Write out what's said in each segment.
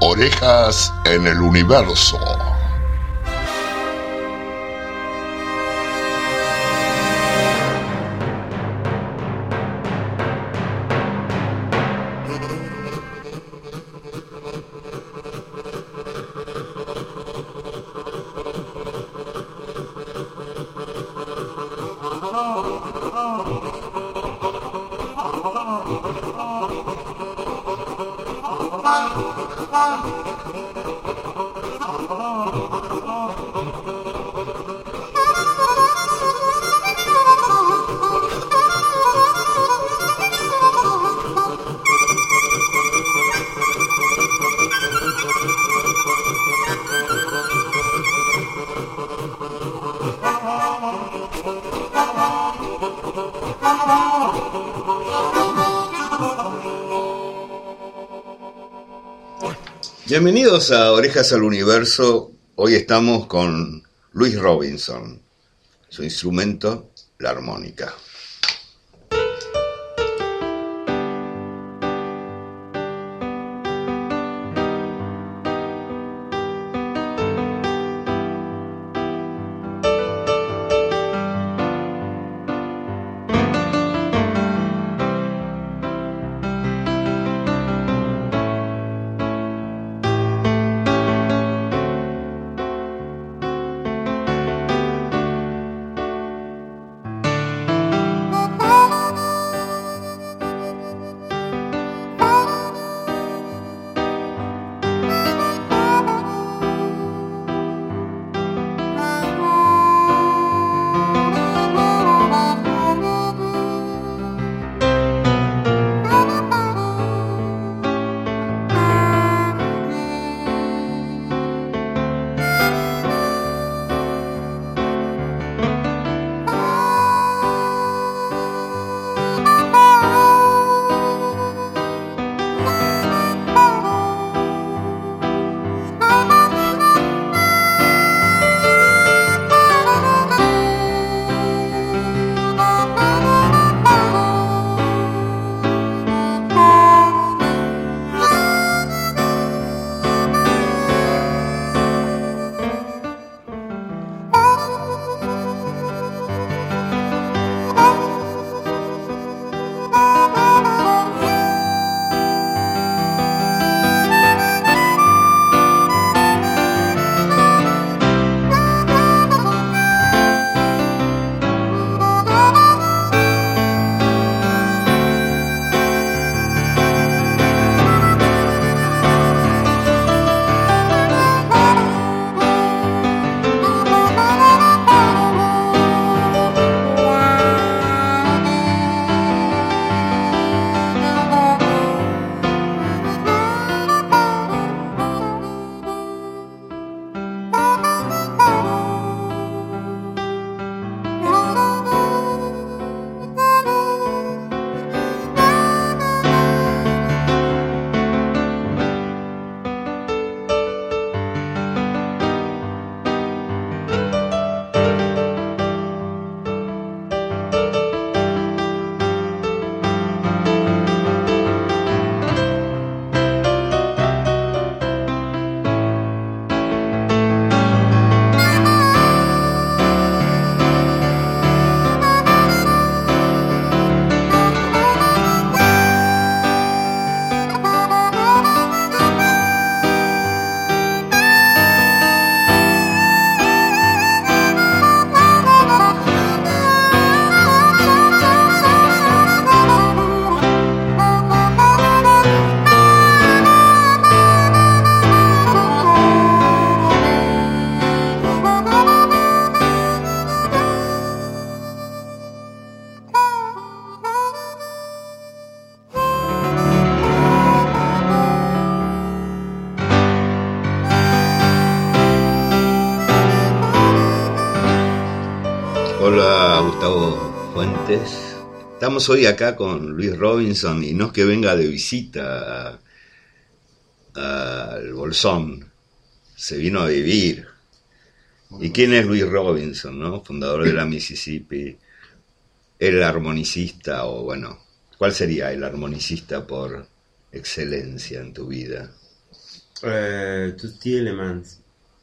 Orejas en el Universo. Bienvenidos a Orejas al Universo. Hoy estamos con Louis Robinson, su instrumento, la armónica. Hola, Gustavo Fuentes. Estamos hoy acá con Louis Robinson y no es que venga de visita al Bolsón, se vino a vivir. ¿Y quién es Louis Robinson, no? Fundador de la Mississippi, el armonicista, o bueno, ¿cuál sería el armonicista por excelencia en tu vida? Toots Thielemans,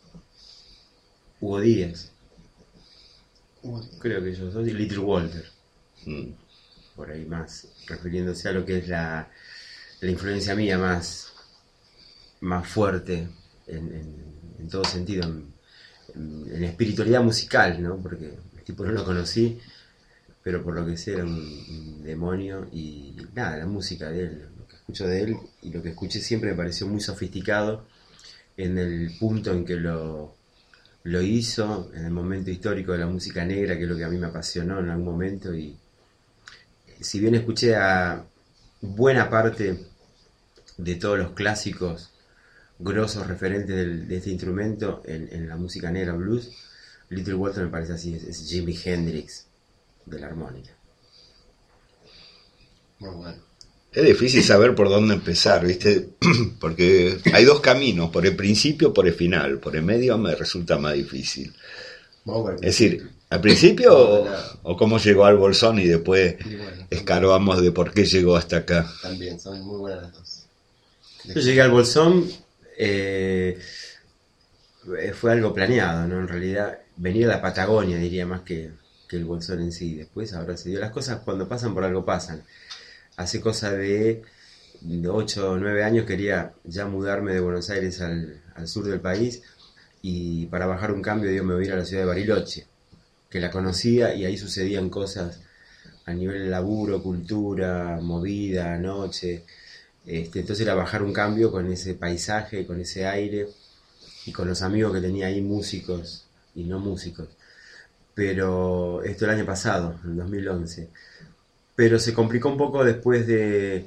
Hugo Díaz, creo que ellos dos, y Little Walter. Por ahí más, refiriéndose a lo que es la influencia mía más fuerte en todo sentido, en espiritualidad musical, ¿no? Porque el tipo no lo conocí, pero por lo que sé era un demonio, y nada, la música de él, lo que escucho de él y lo que escuché siempre me pareció muy sofisticado en el punto en que lo hizo, en el momento histórico de la música negra, que es lo que a mí me apasionó en algún momento. Y si bien escuché a buena parte de todos los clásicos grosos referentes de este instrumento en la música negra blues, Little Walter me parece así, es Jimi Hendrix de la armónica. Muy bueno. Es difícil saber por dónde empezar, ¿viste? Porque hay dos caminos, por el principio o por el final. Por el medio me resulta más difícil. Es decir, al principio o cómo llegó al Bolsón y después escarbamos de por qué llegó hasta acá. También, son muy buenas las dos. Yo llegué al Bolsón, fue algo planeado, ¿no? En realidad, venir a la Patagonia diría más que el Bolsón en sí. Después ahora se dio. Las cosas cuando pasan por algo pasan. Hace cosa de 8 o 9 años quería ya mudarme de Buenos Aires al sur del país, y para bajar un cambio me voy a ir a la ciudad de Bariloche, que la conocía, y ahí sucedían cosas a nivel de laburo, cultura, movida, noche. Entonces era bajar un cambio con ese paisaje, con ese aire, y con los amigos que tenía ahí, músicos y no músicos. Pero esto el año pasado, en 2011. Pero se complicó un poco después de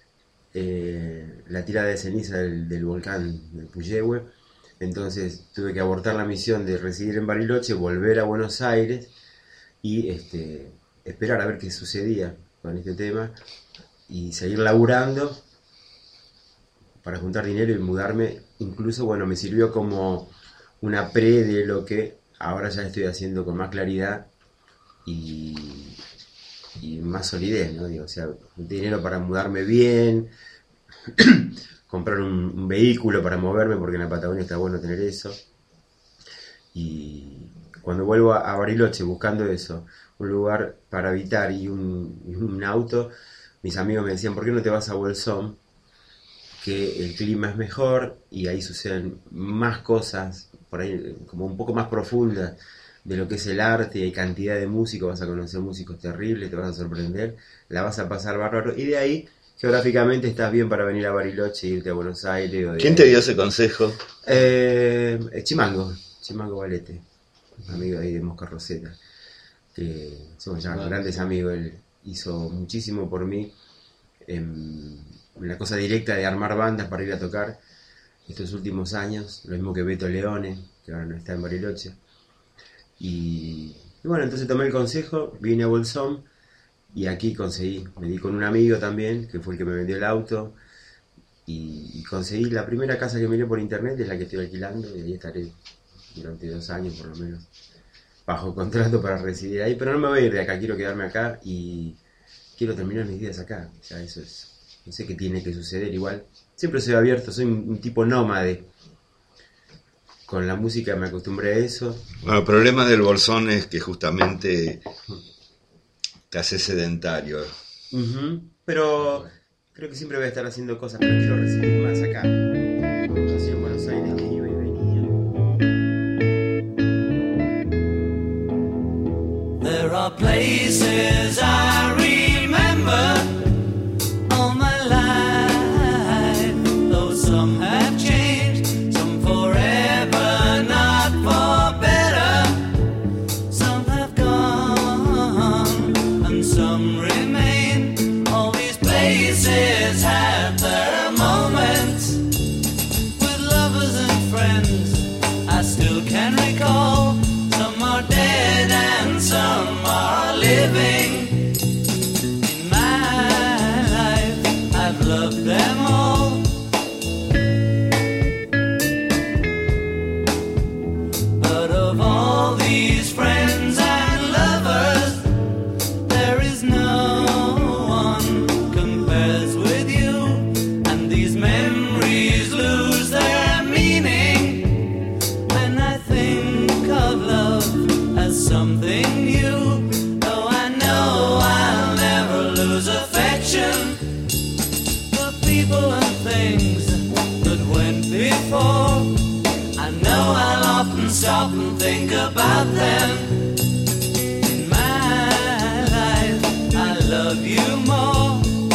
la tirada de ceniza del volcán del Puyehue. Entonces tuve que abortar la misión de residir en Bariloche, volver a Buenos Aires y esperar a ver qué sucedía con este tema y seguir laburando para juntar dinero y mudarme. Incluso, bueno, me sirvió como una pre de lo que ahora ya estoy haciendo con más claridad y más solidez, ¿no? Digo, o sea, dinero para mudarme bien, comprar un vehículo para moverme, porque en la Patagonia está bueno tener eso. Y cuando vuelvo a Bariloche buscando eso, un lugar para habitar y un auto, mis amigos me decían, ¿por qué no te vas a Bolsón? Que el clima es mejor y ahí suceden más cosas, por ahí como un poco más profundas de lo que es el arte, y hay cantidad de músicos, vas a conocer músicos terribles, te vas a sorprender, la vas a pasar bárbaro, y de ahí geográficamente estás bien para venir a Bariloche e irte a Buenos Aires. ¿Quién te dio ese consejo? Chimango Valete, amigo ahí de Mosca Roseta, que somos ya grandes amigos. Él hizo muchísimo por mí en la cosa directa de armar bandas para ir a tocar estos últimos años, lo mismo que Beto Leone, que ahora no está en Bariloche. Y bueno, entonces tomé el consejo, vine a Bolsón y aquí me di con un amigo también, que fue el que me vendió el auto, y conseguí la primera casa que miré por internet, es la que estoy alquilando, y ahí estaré durante 2 años por lo menos, bajo contrato para residir ahí, pero no me voy a ir de acá, quiero quedarme acá y quiero terminar mis días acá. O sea, eso es, no sé qué tiene que suceder. Igual siempre soy abierto, soy un tipo nómade. Con la música me acostumbré a eso. Bueno, el problema del Bolsón es que justamente te hace sedentario. Pero creo que siempre voy a estar haciendo cosas, pero quiero recibir más acá. Así en Buenos Aires que iba y venía. There are places I remember all my life, though some have changed, some forever, not for better. Some have gone and some remain. All these places have their moments with lovers and friends I still can recall. Some are dead and some are living. In my life I've loved them all. But of all these friends and lovers, there is no one compares with you. And these memories lose their stop and think about them. In my life, I love you more.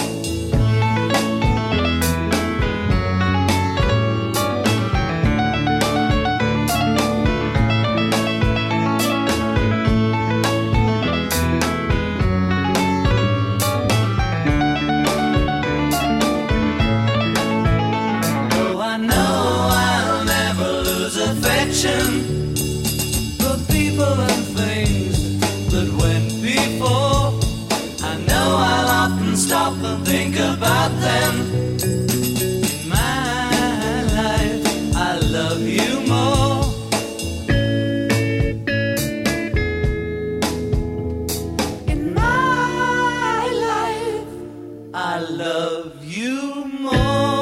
For people and things that went before, I know I'll often stop and think about them. In my life, I love you more. In my life, I love you more.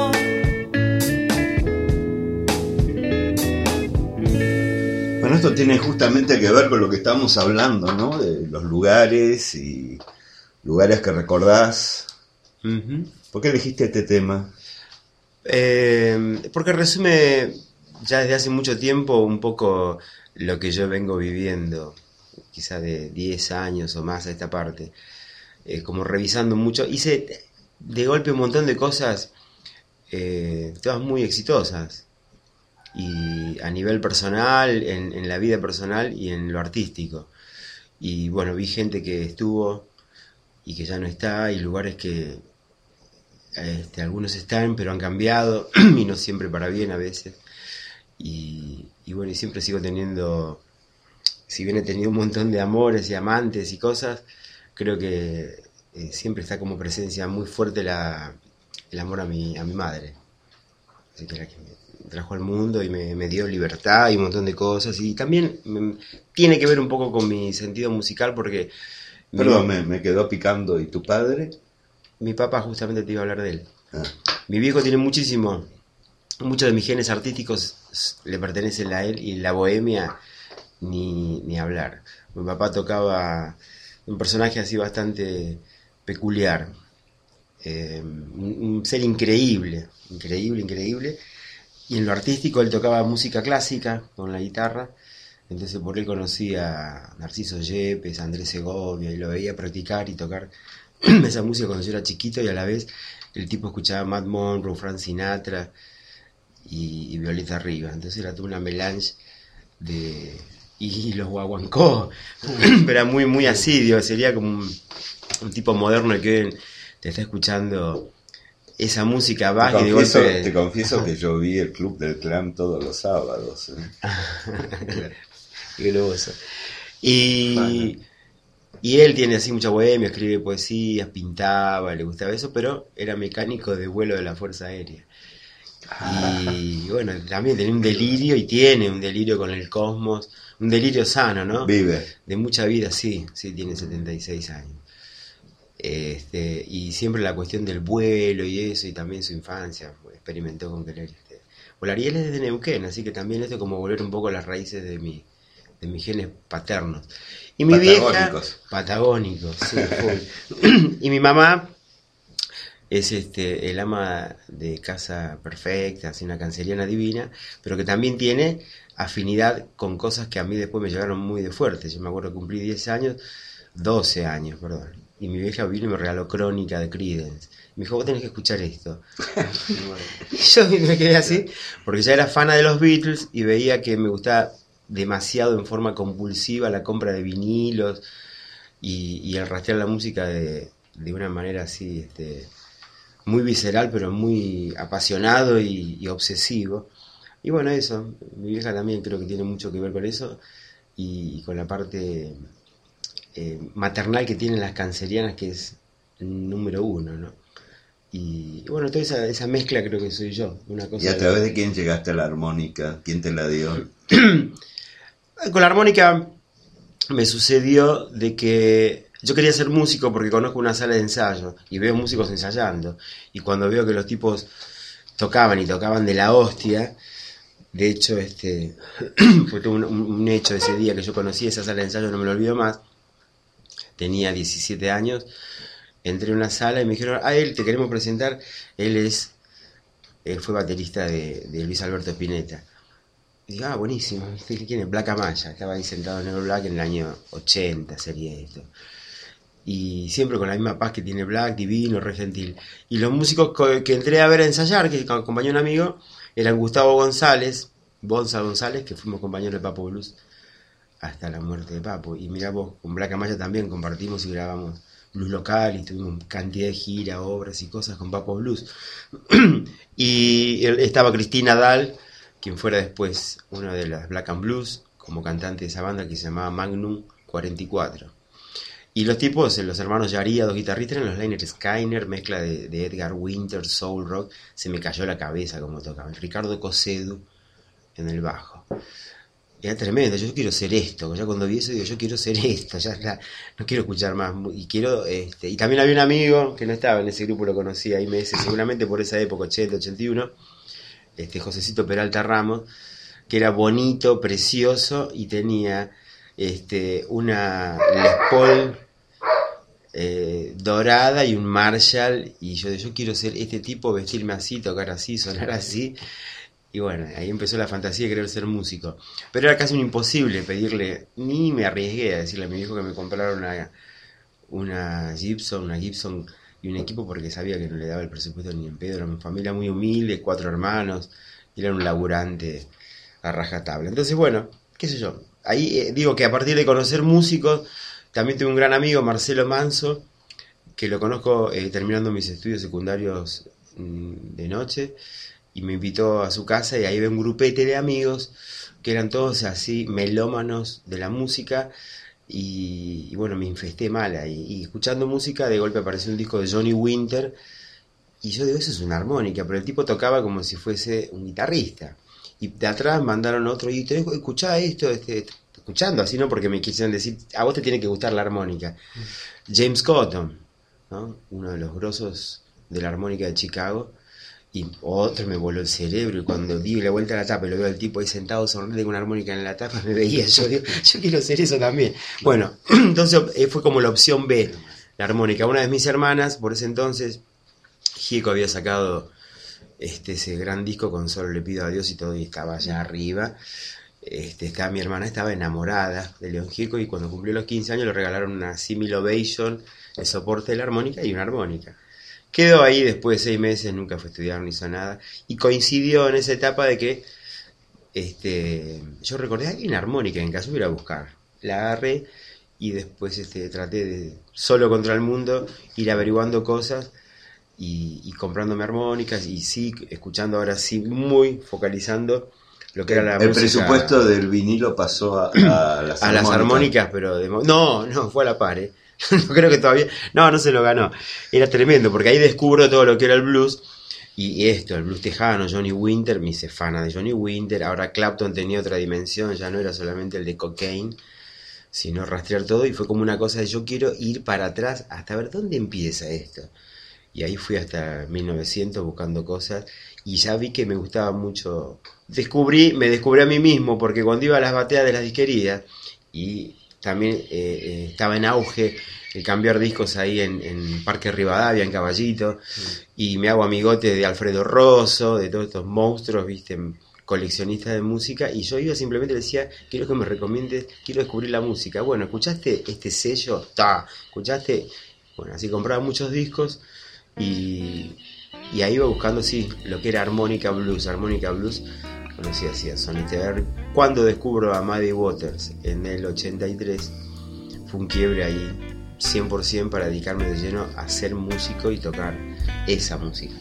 Bueno, esto tiene justamente que ver con lo que estamos hablando, ¿no? De los lugares y lugares que recordás. Uh-huh. ¿Por qué elegiste este tema? Porque resume ya desde hace mucho tiempo un poco lo que yo vengo viviendo, quizá de 10 años o más a esta parte. Como revisando mucho, hice de golpe un montón de cosas, todas muy exitosas. Y a nivel personal, en la vida personal y en lo artístico. Y bueno, vi gente que estuvo y que ya no está, y lugares que algunos están pero han cambiado y no siempre para bien a veces. Y bueno, y siempre sigo teniendo, si bien he tenido un montón de amores y amantes y cosas, creo que siempre está como presencia muy fuerte el amor a mi madre. Así que la que me trajo al mundo y me dio libertad y un montón de cosas, y también tiene que ver un poco con mi sentido musical, porque Perdón, me quedó picando. ¿Y tu padre? mi papá, justamente te iba a hablar de él. Ah. Mi viejo tiene muchos de mis genes artísticos le pertenecen a él, y la bohemia ni hablar. Mi papá tocaba un personaje así bastante peculiar, un ser increíble, y en lo artístico él tocaba música clásica con la guitarra. Entonces por él conocí a Narciso Yepes, a Andrés Segovia, y lo veía practicar y tocar esa música cuando yo era chiquito, y a la vez el tipo escuchaba Matt Monroe, Frank Sinatra y Violeta Rivas. Entonces era toda una melange y los guaguancó, pero era muy, muy así, digo, sería como un tipo moderno que te está escuchando esa música baja y de golpe... Te confieso que yo vi el Club del Clan todos los sábados. Qué globoso. Y él tiene así mucha bohemia, escribe poesías, pintaba, le gustaba eso, pero era mecánico de vuelo de la Fuerza Aérea. Y bueno, también tenía un delirio, y tiene un delirio con el cosmos, un delirio sano, ¿no? Vive. De mucha vida, sí, tiene 76 años. Y siempre la cuestión del vuelo y eso, y también su infancia, experimentó con querer volar. Y él es de Neuquén, así que también esto es como volver un poco a las raíces de mis genes paternos. Y mi vieja, patagónicos, sí, full. Y mi mamá es el ama de casa perfecta, así una canceriana divina, pero que también tiene afinidad con cosas que a mí después me llegaron muy de fuerte. Yo me acuerdo que cumplí 12 años, y mi vieja vino y me regaló Crónica de Creedence. Me dijo, vos tenés que escuchar esto. Y yo me quedé así, porque ya era fana de los Beatles y veía que me gustaba demasiado en forma compulsiva la compra de vinilos y el rastrear la música de una manera así, muy visceral, pero muy apasionado y obsesivo. Y bueno, eso, mi vieja también creo que tiene mucho que ver con eso, y con la parte maternal que tienen las cancerianas, que es número uno, ¿no? Y bueno, toda esa mezcla creo que soy yo. Una cosa. ¿Y a través de quién llegaste a la armónica? ¿Quién te la dio? Con la armónica me sucedió de que yo quería ser músico porque conozco una sala de ensayo y veo músicos ensayando, y cuando veo que los tipos tocaban de la hostia, de hecho fue todo un hecho ese día que yo conocí esa sala de ensayo, no me lo olvido más. Tenía 17 años, entré a una sala y me dijeron, él te queremos presentar, él fue baterista de Luis Alberto Spinetta. Y digo, buenísimo. ¿Quién es? Black Amaya. Estaba ahí sentado en el Black en el año 80, sería esto. Y siempre con la misma paz que tiene Black, divino, re gentil. Y los músicos que entré a ver a ensayar, que acompañó un amigo, eran Gustavo González, Bonza González, que fuimos compañeros de Papo Blues hasta la muerte de Papo. Y mirá vos, con Black Amaya también compartimos y grabamos blues local y tuvimos cantidad de giras, obras y cosas con Papo Blues. Y estaba Cristina Dahl, quien fuera después una de las Black and Blues, como cantante de esa banda que se llamaba Magnum 44. Y los tipos, los hermanos Yaría, dos guitarristas, eran los Lynyrd Skynyrd, mezcla de Edgar Winter, soul rock. Se me cayó la cabeza como tocaban. Ricardo Cosedu en el bajo. Era tremendo, yo quiero ser esto. Ya cuando vi eso digo, yo quiero ser esto, no quiero escuchar más. Y quiero, y también había un amigo que no estaba en ese grupo, lo conocí ahí meses, seguramente por esa época, 80, 81, Josecito Peralta Ramos, que era bonito, precioso y tenía una Les Paul dorada y un Marshall, y yo quiero ser este tipo, vestirme así, tocar así, sonar así. Y bueno, ahí empezó la fantasía de querer ser músico. Pero era casi un imposible pedirle, ni me arriesgué a decirle a mi hijo que me comprara una Gibson y un equipo, porque sabía que no le daba el presupuesto ni en pedo. Era una familia muy humilde, 4 hermanos, y era un laburante a rajatabla. Entonces, bueno, qué sé yo. Ahí digo que a partir de conocer músicos, también tuve un gran amigo, Marcelo Manso, que lo conozco terminando mis estudios secundarios de noche, y me invitó a su casa, y ahí ve un grupete de amigos que eran todos así melómanos de la música, y bueno, me infesté mal ahí, y escuchando música de golpe apareció un disco de Johnny Winter, y yo digo, eso es una armónica, pero el tipo tocaba como si fuese un guitarrista, y de atrás mandaron otro, y te escuchá esto, escuchando así, ¿no? Porque me quisieron decir, a vos te tiene que gustar la armónica. James Cotton, ¿no? Uno de los grosos de la armónica de Chicago. Y otro me voló el cerebro, y cuando di la vuelta a la tapa y lo veo al tipo ahí sentado sonriendo con una armónica en la tapa, me veía, yo digo, yo quiero hacer eso también. Bueno, entonces fue como la opción B, la armónica. Una de mis hermanas, por ese entonces, Gieco había sacado ese gran disco con Solo le pido a Dios y todo, y estaba allá arriba. Mi hermana estaba enamorada de León Gieco, y cuando cumplió los 15 años le regalaron una Simil Ovation, el soporte de la armónica y una armónica. Quedó ahí después de 6 meses, nunca fue a estudiar ni hizo nada, y coincidió en esa etapa de que yo recordé, hay una armónica en casa, voy a ir a buscar. La agarré y después traté de, solo contra el mundo, ir averiguando cosas y comprándome armónicas, y sí, escuchando ahora sí, muy focalizando lo que era la música. El presupuesto del vinilo pasó a las armónicas. A las armónicas, pero no, fue a la par, No creo que todavía, no se lo ganó. Era tremendo, porque ahí descubro todo lo que era el blues, y el blues tejano, Johnny Winter, me hice fana de Johnny Winter. Ahora Clapton tenía otra dimensión, ya no era solamente el de Cocaine, sino rastrear todo, y fue como una cosa de yo quiero ir para atrás hasta ver dónde empieza esto. Y ahí fui hasta 1900 buscando cosas, y ya vi que me gustaba mucho. Me descubrí a mí mismo, porque cuando iba a las bateas de las disquerías, y también estaba en auge el cambiar discos ahí en Parque Rivadavia, en Caballito, y me hago amigote de Alfredo Rosso, de todos estos monstruos, viste, coleccionistas de música, y yo iba simplemente, decía, quiero que me recomiendes, quiero descubrir la música. Bueno, ¿escuchaste este sello? ¿Escuchaste? Bueno, así compraba muchos discos, y ahí iba buscando, sí, lo que era armónica blues, conocí así a Sonny Terry. Cuando descubro a Muddy Waters en el 83, fue un quiebre ahí 100% para dedicarme de lleno a ser músico y tocar esa música.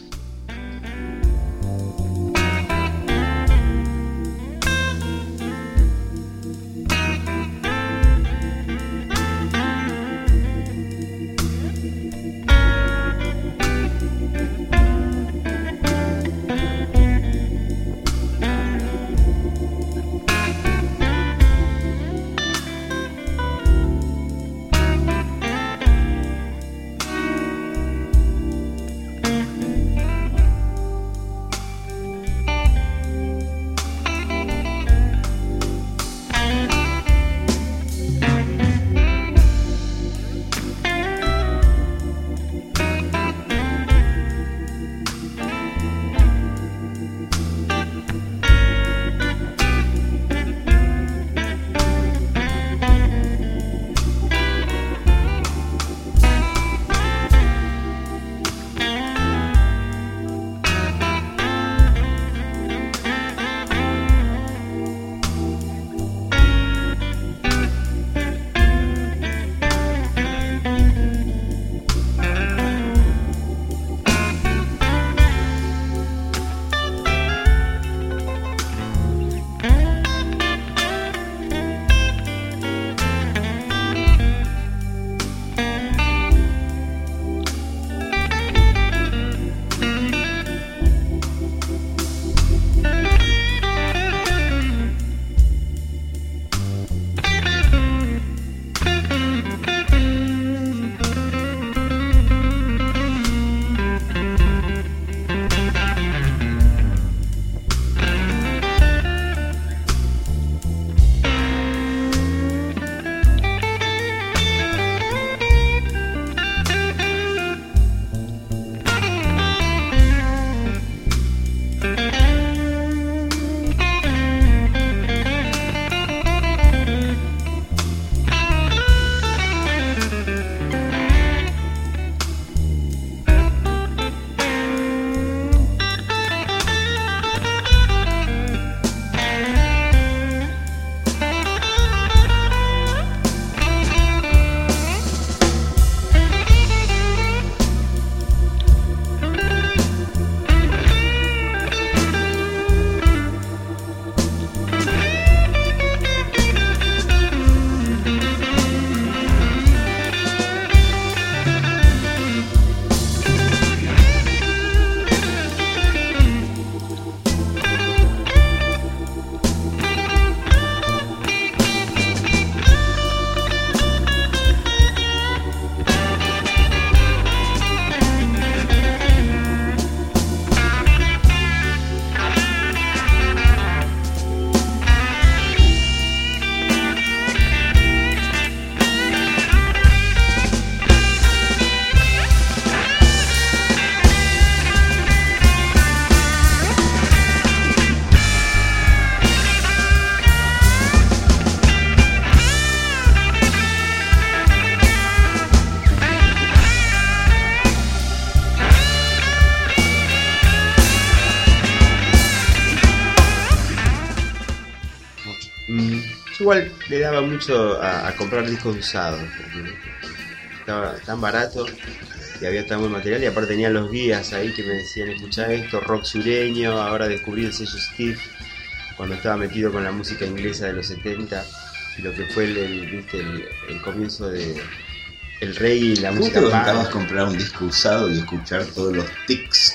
igual le daba mucho a comprar discos usados, porque estaba tan barato y había tan buen material, y aparte tenía los guías ahí que me decían, escuchá esto, rock sureño. Ahora descubrí el sello Steve cuando estaba metido con la música inglesa de los 70 y lo que fue el comienzo de el reggae y la música. ¿Cómo te bancabas comprar un disco usado y escuchar todos los tics?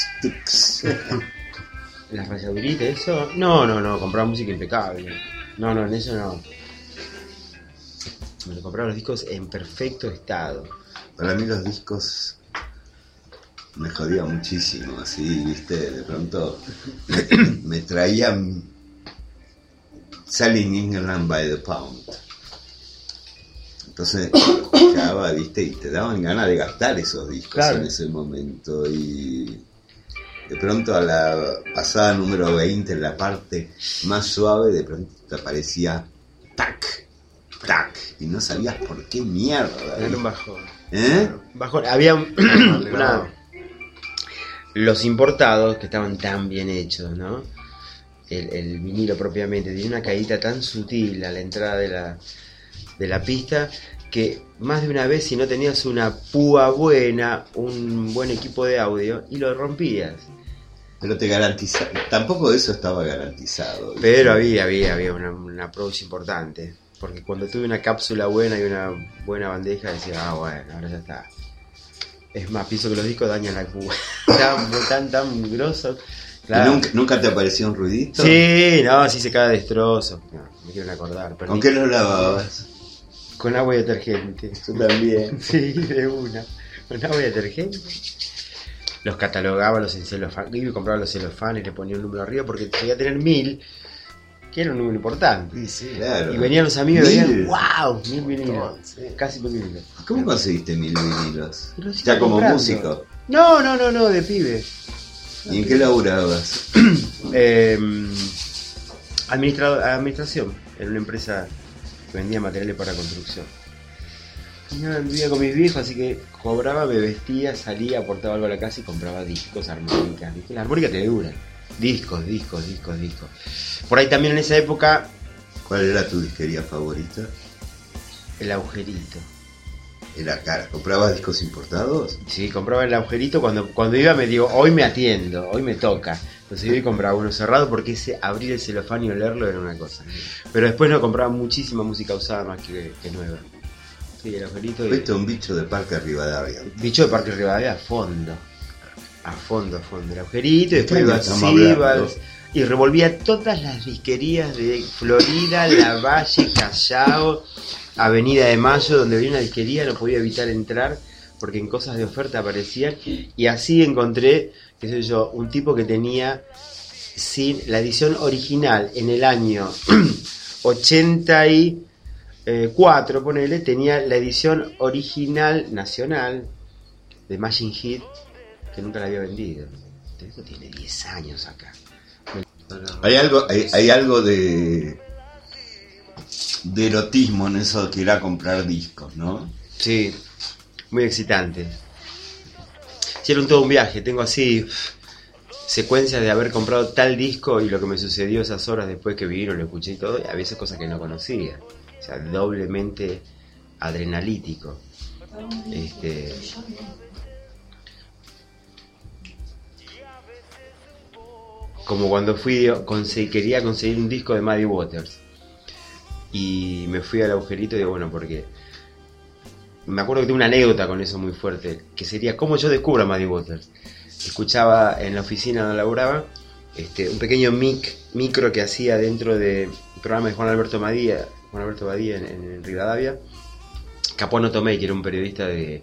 ¿Las rayaduritas, eso? No, compraba música impecable. No, en eso no. Me compraba los discos en perfecto estado. Para mí los discos me jodían muchísimo, así, viste, de pronto me traían Selling England by the Pound. Entonces, escuchaba, viste, y te daban ganas de gastar esos discos, claro, en ese momento. Y de pronto a la pasada número 20, en la parte más suave, de pronto te aparecía tac, y no sabías por qué mierda. Era un bajón. Bajón. Había los importados que estaban tan bien hechos, ¿no? El vinilo propiamente tenía una caída tan sutil a la entrada de la pista, que más de una vez, si no tenías una púa buena, un buen equipo de audio, y lo rompías. Pero te garantizaba, tampoco eso estaba garantizado, ¿viste? Pero había un approach importante, porque cuando tuve una cápsula buena y una buena bandeja, decía, bueno, ahora ya está. Es más, pienso que los discos dañan la púa. tan grosos. Claro. ¿Nunca te apareció un ruidito? Sí, sí se cae destrozo. No, me quiero acordar. ¿Con qué lo lavabas? Con agua y detergente. Yo también. Sí, de una. Con agua y detergente. Los catalogaba los en celofán. Yo compraba los celofanes, le ponía un número arriba porque llegué a tener 1000, que era un número importante. Sí, claro. Y venían los amigos y decían, wow, 1000 vinilos. Sí. Casi 1000 vinilos. ¿Cómo conseguiste 1000 vinilos? ¿Ya como comprando. Músico? No, de pibe. ¿Y en qué laburabas? Administración, en una empresa que vendía materiales para construcción. Y yo vivía con mis viejos, así que cobraba, me vestía, salía, aportaba algo a la casa y compraba discos, armónicas. ¿Viste? Las armónicas te duran. Discos. Por ahí también en esa época... ¿Cuál era tu disquería favorita? El Agujerito. ¿Era cara? ¿Comprabas discos importados? Sí, compraba el Agujerito. Cuando iba me digo, hoy me atiendo, hoy me toca. Entonces iba y compraba uno cerrado, porque ese abrir el celofán y olerlo era una cosa. Pero después no, compraba muchísima música usada más que nueva. Sí, el Agujerito. Fuiste un bicho de Parque Rivadavia. Bicho de Parque Rivadavia a fondo. El Agujerito, y después iba así, y revolvía todas las disquerías de Florida, Lavalle, Callao, Avenida de Mayo, donde había una disquería, no podía evitar entrar porque en cosas de oferta aparecían, y así encontré, qué sé yo, un tipo que tenía la edición original en el año 84, ponele, tenía la edición original nacional de Machine Head, que nunca la había vendido. Esto tiene 10 años acá. Hay algo de erotismo en eso que ir a comprar discos, ¿no? Sí, muy excitante. Hicieron todo un viaje, tengo así secuencias de haber comprado tal disco y lo que me sucedió esas horas después que vino, lo escuché y todo, y a veces cosas que no conocía. O sea, doblemente adrenalítico. Como cuando quería conseguir un disco de Muddy Waters y me fui al Agujerito y digo, bueno, porque me acuerdo que tengo una anécdota con eso muy fuerte, que sería cómo yo descubro a Muddy Waters. Escuchaba en la oficina donde laburaba un pequeño micro que hacía dentro del programa de Juan Alberto Badía en Rivadavia. Capuano Tomei, que era un periodista de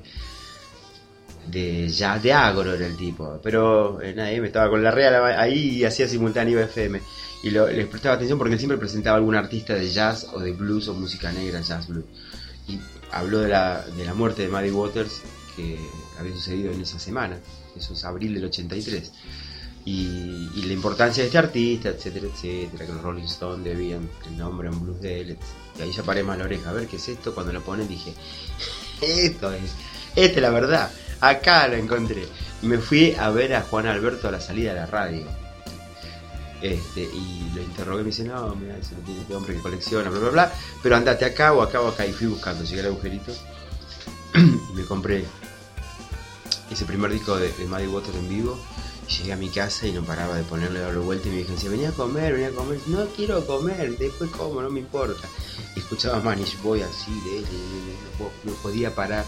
agro era el tipo, pero me estaba con la Real ahí y hacía simultáneo FM y les prestaba atención porque él siempre presentaba a algún artista de jazz o de blues o música negra, jazz blues, y habló de la muerte de Muddy Waters, que había sucedido en esa semana, eso es abril del 83, y la importancia de este artista, etcétera, que los Rolling Stones debían el nombre en blues de él, y ahí ya paré más la oreja, a ver qué es esto. Cuando lo ponen dije, esta es la verdad. Acá lo encontré. Me fui a ver a Juan Alberto a la salida de la radio. Y lo interrogué y me dice, no, mira, eso lo tiene este hombre que colecciona, bla, bla, bla, pero andate acá o acá o acá. Y fui buscando, llegué al agujerito y me compré ese primer disco de Muddy Waters en vivo. Y llegué a mi casa y no paraba de ponerle darle vuelta y me decía, venía a comer. No quiero comer, después como, no me importa. Y escuchaba Manish Boy así de él, no podía parar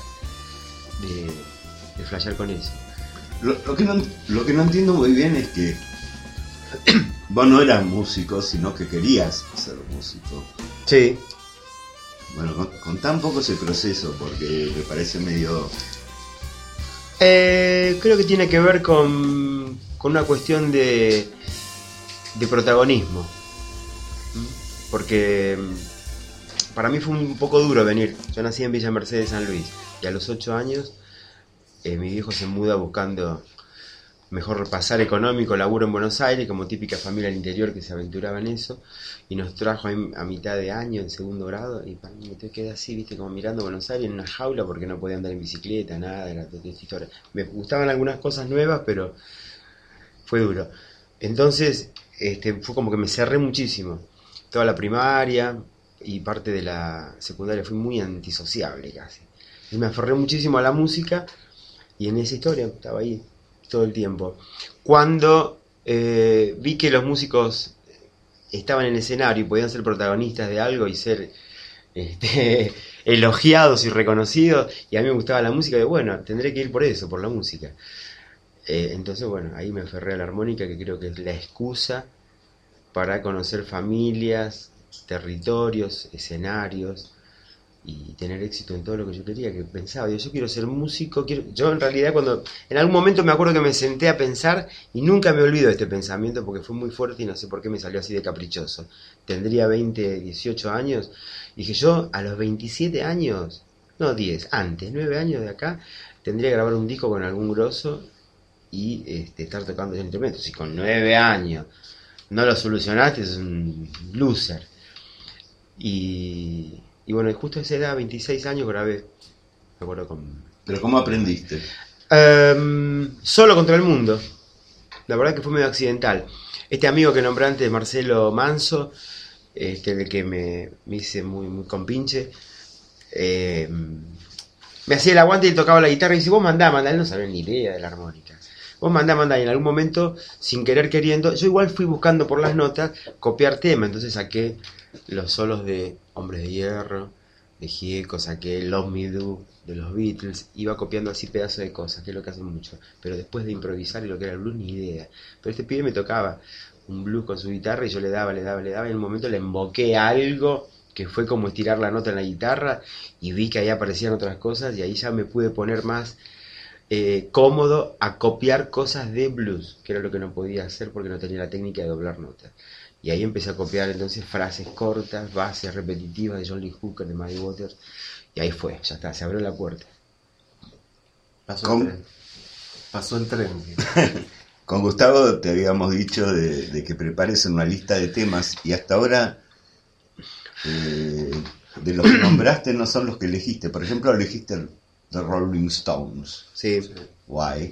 de flashear con eso. Lo que no entiendo muy bien es que vos no eras músico, sino que querías ser músico. Sí. Bueno, contá un poco ese proceso, porque me parece medio... Creo que tiene que ver con una cuestión de protagonismo. Porque para mí fue un poco duro venir. Yo nací en Villa Mercedes, San Luis, y a los 8 años mi viejo se muda buscando mejor pasar económico, laburo en Buenos Aires, como típica familia del interior que se aventuraba en eso, y nos trajo a mitad de año, en segundo grado, y para mí me quedé así, viste, como mirando Buenos Aires en una jaula porque no podía andar en bicicleta, nada, era toda esta historia. Me gustaban algunas cosas nuevas, pero fue duro. Entonces, fue como que me cerré muchísimo. Toda la primaria y parte de la secundaria fui muy antisociable casi. Y me aferré muchísimo a la música, y en esa historia estaba ahí todo el tiempo. Cuando vi que los músicos estaban en el escenario y podían ser protagonistas de algo y ser elogiados y reconocidos, y a mí me gustaba la música, de bueno, tendré que ir por eso, por la música. Entonces, bueno, ahí me aferré a la armónica, que creo que es la excusa para conocer familias, territorios, escenarios, y tener éxito en todo lo que yo quería, que pensaba, yo quiero ser músico, yo en realidad cuando, en algún momento me acuerdo que me senté a pensar, y nunca me olvido de este pensamiento porque fue muy fuerte y no sé por qué me salió así de caprichoso. Tendría 18 años, y dije yo a los 27 años, no 10, antes, 9 años de acá, tendría que grabar un disco con algún grosso y estar tocando ese instrumento. Si con 9 años no lo solucionaste, es un loser. Y bueno, justo a esa edad, 26 años, grabé. Me acuerdo con... ¿Pero cómo aprendiste? Solo contra el mundo. La verdad que fue medio accidental. Este amigo que nombré antes, Marcelo Manso, del que me hice muy compinche, me hacía el aguante y tocaba la guitarra y dice, vos mandá, él no sabía ni idea de la armónica. Vos mandá, y en algún momento, sin querer queriendo, yo igual fui buscando por las notas, copiar tema, entonces saqué los solos de Hombres de Hierro, de Gieco, saqué Love Me Do de los Beatles, iba copiando así pedazos de cosas, que es lo que hacen mucho, pero después de improvisar y lo que era el blues, ni idea. Pero este pibe me tocaba un blues con su guitarra y yo le daba, y en un momento le emboqué algo que fue como estirar la nota en la guitarra y vi que ahí aparecían otras cosas y ahí ya me pude poner más cómodo a copiar cosas de blues, que era lo que no podía hacer porque no tenía la técnica de doblar notas. Y ahí empecé a copiar entonces frases cortas, bases repetitivas de John Lee Hooker, de Muddy Waters, y ahí fue, ya está, se abrió la puerta. Pasó el tren. Con Gustavo te habíamos dicho de que prepares una lista de temas, y hasta ahora de los que nombraste no son los que elegiste. Por ejemplo, elegiste The Rolling Stones. Sí. Why?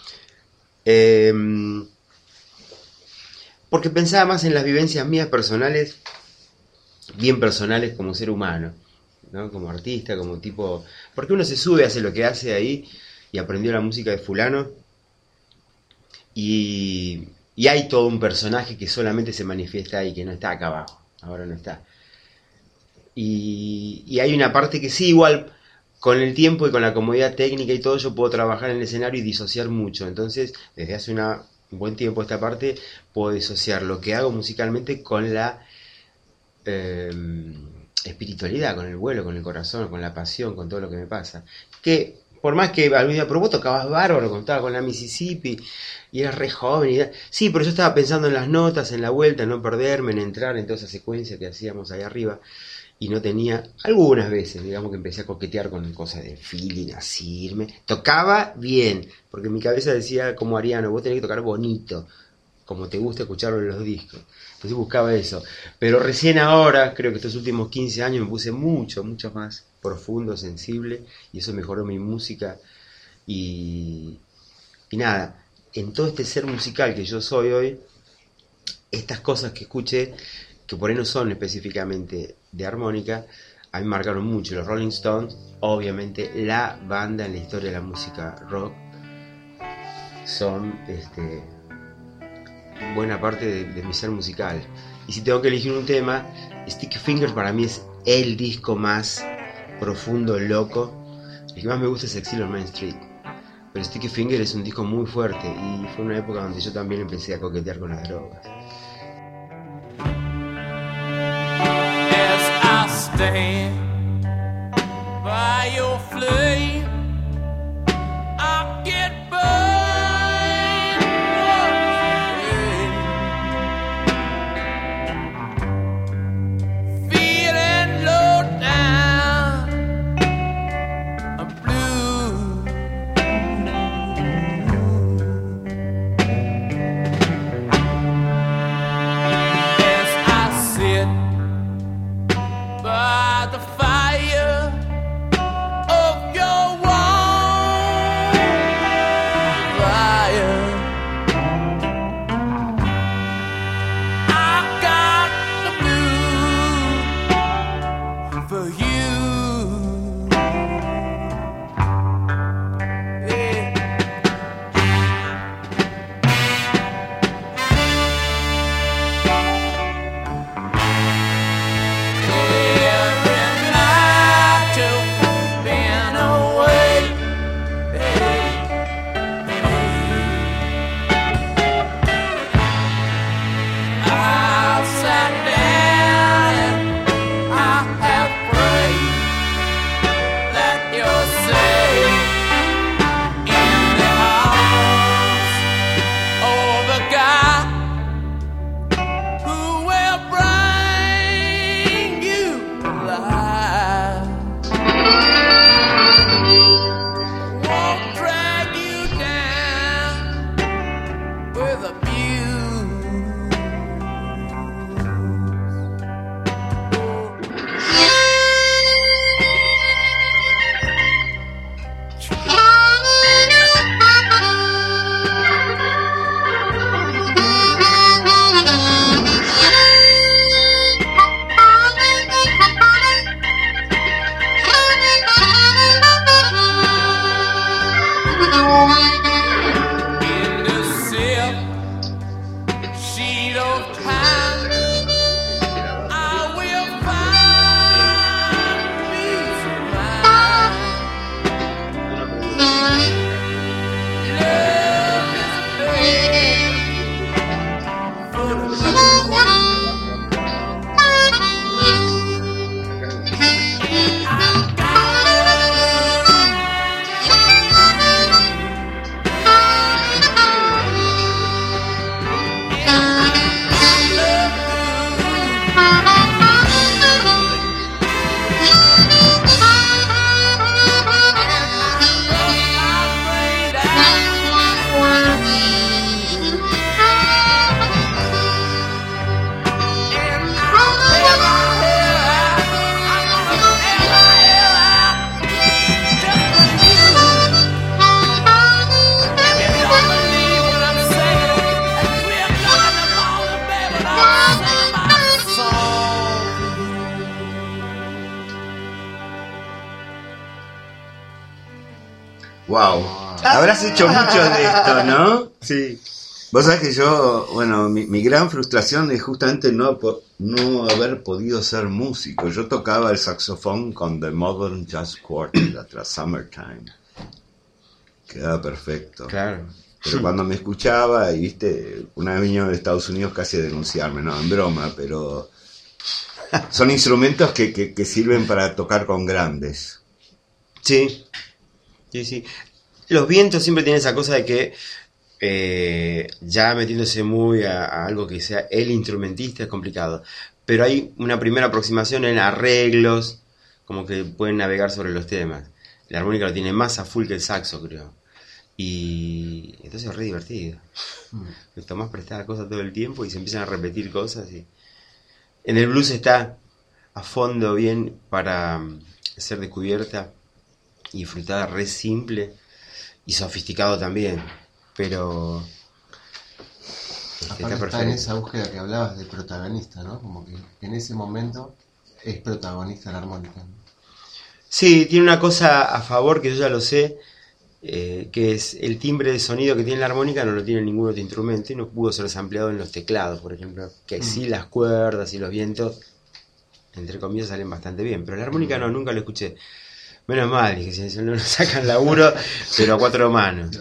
Porque pensaba más en las vivencias mías personales, bien personales como ser humano, ¿no? Como artista, como tipo... Porque uno se sube, hace lo que hace ahí, y aprendió la música de fulano, y hay todo un personaje que solamente se manifiesta ahí, que no está acá abajo, ahora no está. Y hay una parte que sí, igual, con el tiempo y con la comodidad técnica y todo, yo puedo trabajar en el escenario y disociar mucho. Entonces, desde hace un buen tiempo esta parte, puedo disociar lo que hago musicalmente con la espiritualidad, con el vuelo, con el corazón, con la pasión, con todo lo que me pasa. Que por más que algún día, pero vos tocabas bárbaro, contaba con la Mississippi y eras re joven. Sí, pero yo estaba pensando en las notas, en la vuelta, en no perderme, en entrar en toda esa secuencia que hacíamos ahí arriba. Y no tenía, algunas veces, digamos que empecé a coquetear con cosas de feeling, así irme. Tocaba bien, porque mi cabeza decía como Ariano, vos tenés que tocar bonito, como te gusta escucharlo en los discos. Entonces buscaba eso. Pero recién ahora, creo que estos últimos 15 años me puse mucho más profundo, sensible, y eso mejoró mi música. Y nada, en todo este ser musical que yo soy hoy, estas cosas que escuché, que por ahí no son específicamente de armónica, a mí me marcaron mucho. Los Rolling Stones, obviamente la banda en la historia de la música rock, son buena parte de mi ser musical. Y si tengo que elegir un tema, Sticky Fingers para mí es el disco más profundo, loco. El que más me gusta es Exile on Main Street, pero Sticky Fingers es un disco muy fuerte y fue una época donde yo también empecé a coquetear con las drogas. As I stand by your flame, I get burned once again. Feeling low down, I'm blue. As I sit by the fire of your warm fire, I got the blues for you. Yeah. Every night you've been away, I've sat down and I have prayed that you're safe in the arms of the God who will bring you alive, won't drag you down with abuse. In the silk sheet of time, I will find peace of mind. Love is a thing full of Wow. Habrás hecho mucho de esto, ¿no? Sí. Vos sabés que yo, bueno, mi gran frustración es justamente no haber podido ser músico. Yo tocaba el saxofón con The Modern Jazz Quartet atrás, Summertime. Quedaba perfecto. Claro. Pero cuando me escuchaba, y viste, una vez vino de Estados Unidos casi a denunciarme, no, en broma, pero son instrumentos que sirven para tocar con grandes. Sí. Sí, sí. Los vientos siempre tienen esa cosa de que ya metiéndose muy a algo que sea el instrumentista es complicado. Pero hay una primera aproximación en arreglos, como que pueden navegar sobre los temas. La armónica lo tiene más a full que el saxo, creo. Y entonces es re divertido. Le tomás prestada cosas todo el tiempo y se empiezan a repetir cosas. Y en el blues está a fondo bien para ser descubierta y disfrutada, re simple y sofisticado también. Pero Aparte está en esa búsqueda que hablabas de protagonista, ¿no? Como que en ese momento es protagonista la armónica, ¿no? Sí, tiene una cosa a favor que yo ya lo sé, que es el timbre de sonido que tiene la armónica no lo tiene ningún otro instrumento y no pudo ser sampleado en los teclados, por ejemplo, que sí las cuerdas y los vientos, entre comillas, salen bastante bien, pero la armónica no, nunca lo escuché. Menos mal, dije, si no nos sacan laburo, pero a 4 manos.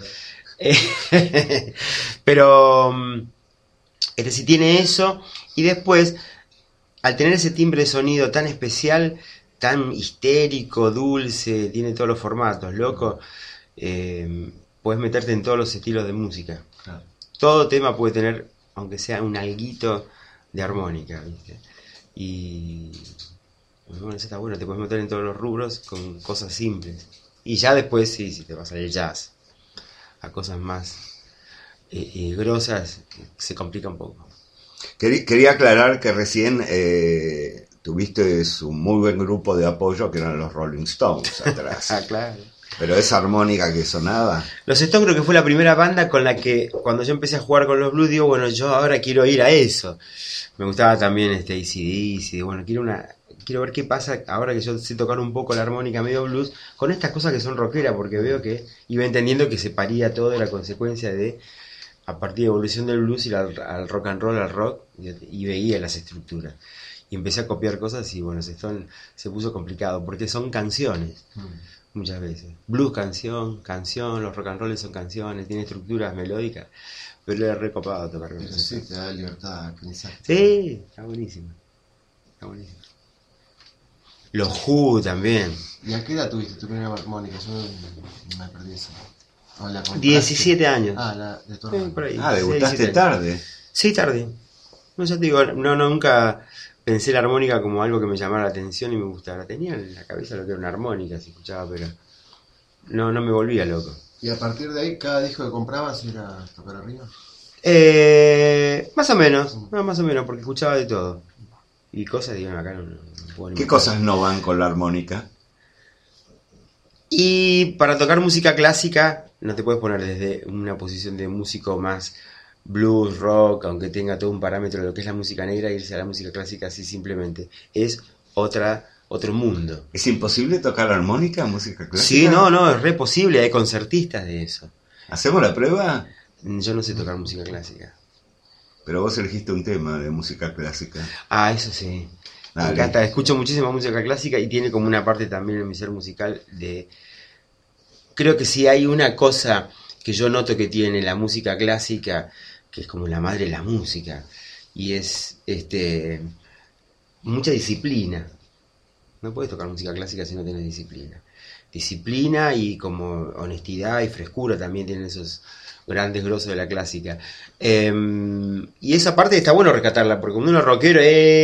Pero sí tiene eso, y después, al tener ese timbre de sonido tan especial, tan histérico, dulce, tiene todos los formatos, loco, puedes meterte en todos los estilos de música. Claro. Todo tema puede tener, aunque sea un alguito de armónica, ¿viste? Y bueno, eso está bueno, te puedes meter en todos los rubros con cosas simples. Y ya después, sí, si te vas al jazz, a cosas más grosas, se complica un poco. Quería aclarar que recién tuviste un muy buen grupo de apoyo que eran los Rolling Stones atrás. Ah, claro. Pero esa armónica que sonaba. Los Stones creo que fue la primera banda con la que, cuando yo empecé a jugar con los blues, digo, bueno, yo ahora quiero ir a eso. Me gustaba también AC/DC, bueno, quiero ver qué pasa ahora que yo sé tocar un poco la armónica medio blues, con estas cosas que son rockeras, porque veo que iba entendiendo que se paría todo de la consecuencia de, a partir de la evolución del blues y al rock and roll, al rock, y veía las estructuras. Y empecé a copiar cosas y bueno, se puso complicado, porque son canciones. Muchas veces. Blues canción, los rock and roll son canciones, tiene estructuras melódicas, pero era recopado tocar con Pero eso. sí, te da libertad de aprendizaje. Sí, está buenísimo. Está buenísimo. Los Who también. ¿Y a qué edad tuviste tu primera armónica? Yo me perdí eso. ¿O la compraste? 17 años. Ah, la de tu hermano. Por ahí. Debutaste 17 años. tarde. Sí, tarde. No, ya te digo, nunca pensé la armónica como algo que me llamara la atención y me gustara. Tenía en la cabeza lo que era una armónica, si escuchaba, pero no me volvía loco. ¿Y a partir de ahí cada disco que comprabas era tocar arriba? Más o menos, más o menos, porque escuchaba de todo. Y cosas, digo, acá no puedo ni ¿Qué meter. cosas no van con la armónica? Y para tocar música clásica, no te puedes poner desde una posición de músico más blues, rock, aunque tenga todo un parámetro de lo que es la música negra, e irse a la música clásica así simplemente. Es otro mundo. ¿Es imposible tocar armónica, música clásica? Sí, no, es re posible, hay concertistas de eso. ¿Hacemos la prueba? Yo no sé tocar música clásica. Pero vos elegiste un tema de música clásica. Ah, eso sí. Me Dale. encanta, escucho muchísima música clásica y tiene como una parte también en mi ser musical de... Creo que si hay una cosa que yo noto que tiene la música clásica, que es como la madre de la música, y es mucha disciplina. No puedes tocar música clásica si no tienes disciplina. Disciplina y como honestidad y frescura también tienen esos grandes grosos de la clásica. Y esa parte está bueno rescatarla, porque cuando uno es rockero,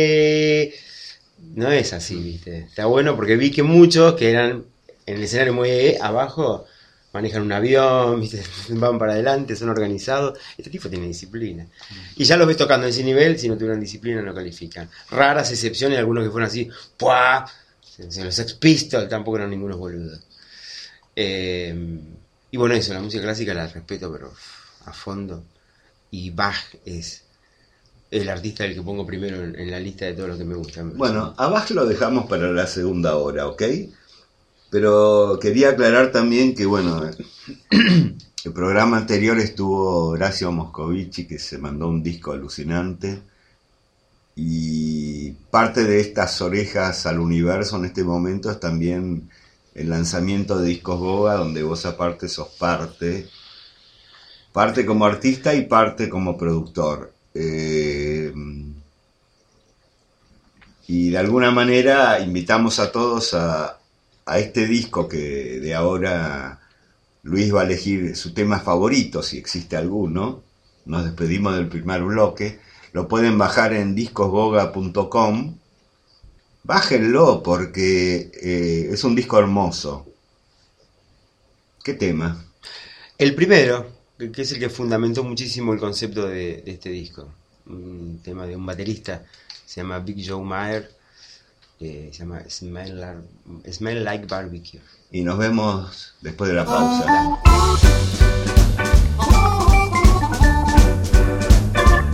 no es así, ¿viste? Está bueno porque vi que muchos que eran en el escenario muy abajo manejan un avión, ¿viste? Van para adelante, son organizados. Este tipo tiene disciplina. Y ya los ves tocando en ese nivel, si no tuvieran disciplina no califican. Raras excepciones, algunos que fueron así, ¡puah! Los Sex Pistols tampoco eran ningunos boludos. Y bueno, eso, la música clásica la respeto, pero a fondo. Y Bach es el artista del que pongo primero en la lista de todo lo que me gusta. Bueno, a Bach lo dejamos para la segunda hora, ¿ok? Pero quería aclarar también que, bueno, el programa anterior estuvo Horacio Moscovici, que se mandó un disco alucinante. Y parte de estas orejas al universo en este momento es también el lanzamiento de Discos Goga, donde vos aparte sos parte como artista y parte como productor. Y de alguna manera invitamos a todos a este disco que de ahora Luis va a elegir su tema favorito, si existe alguno. Nos despedimos del primer bloque. Lo pueden bajar en discosgoga.com. Bájenlo porque es un disco hermoso. ¿Qué tema? El primero, que es el que fundamentó muchísimo el concepto de este disco. Un tema de un baterista, se llama Big Joe Mayer, se llama Smell Like Barbecue. Y nos vemos después de la pausa.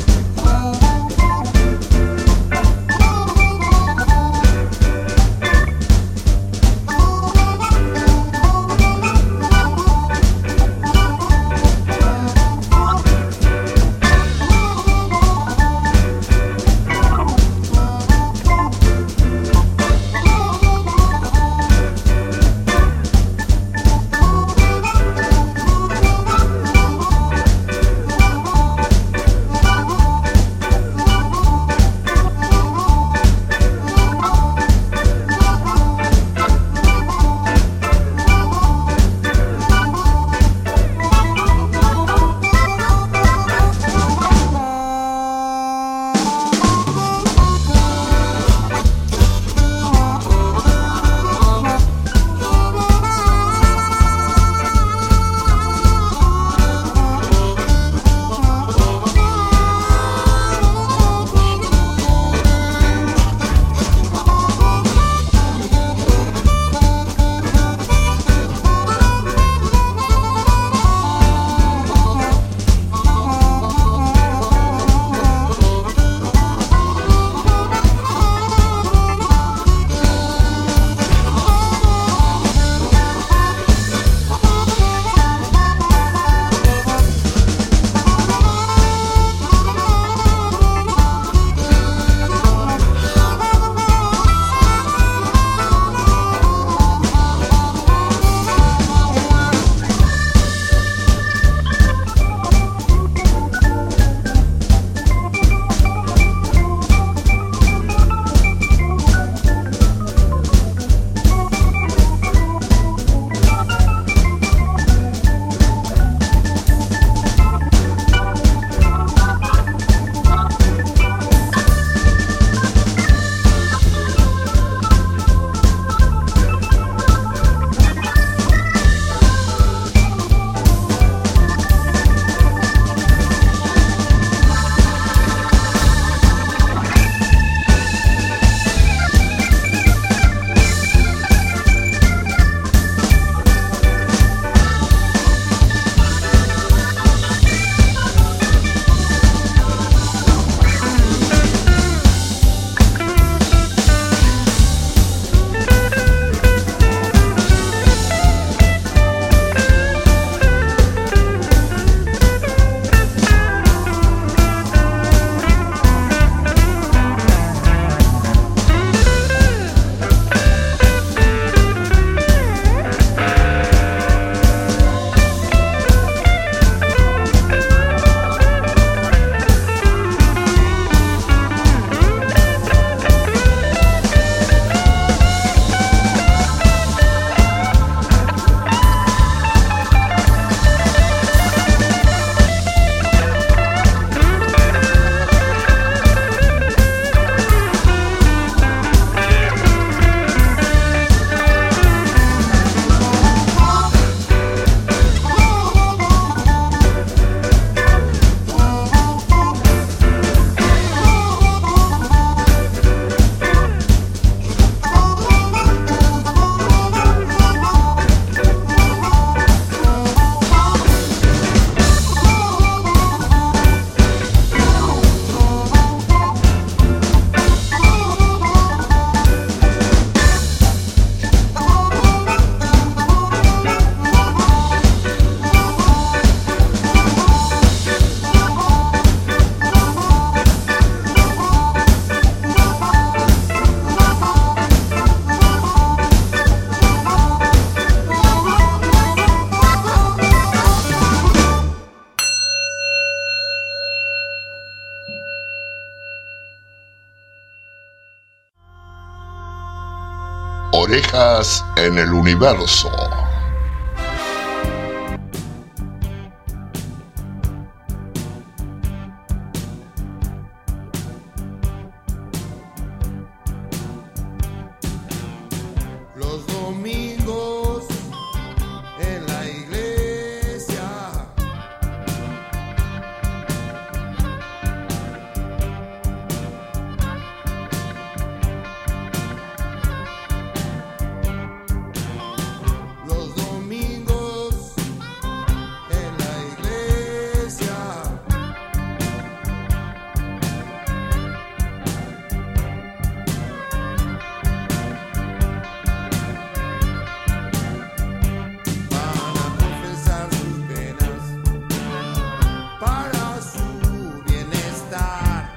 Orejas en el Universo. Los domingos en la iglesia, los domingos en la iglesia, van a confesar sus penas para su bienestar.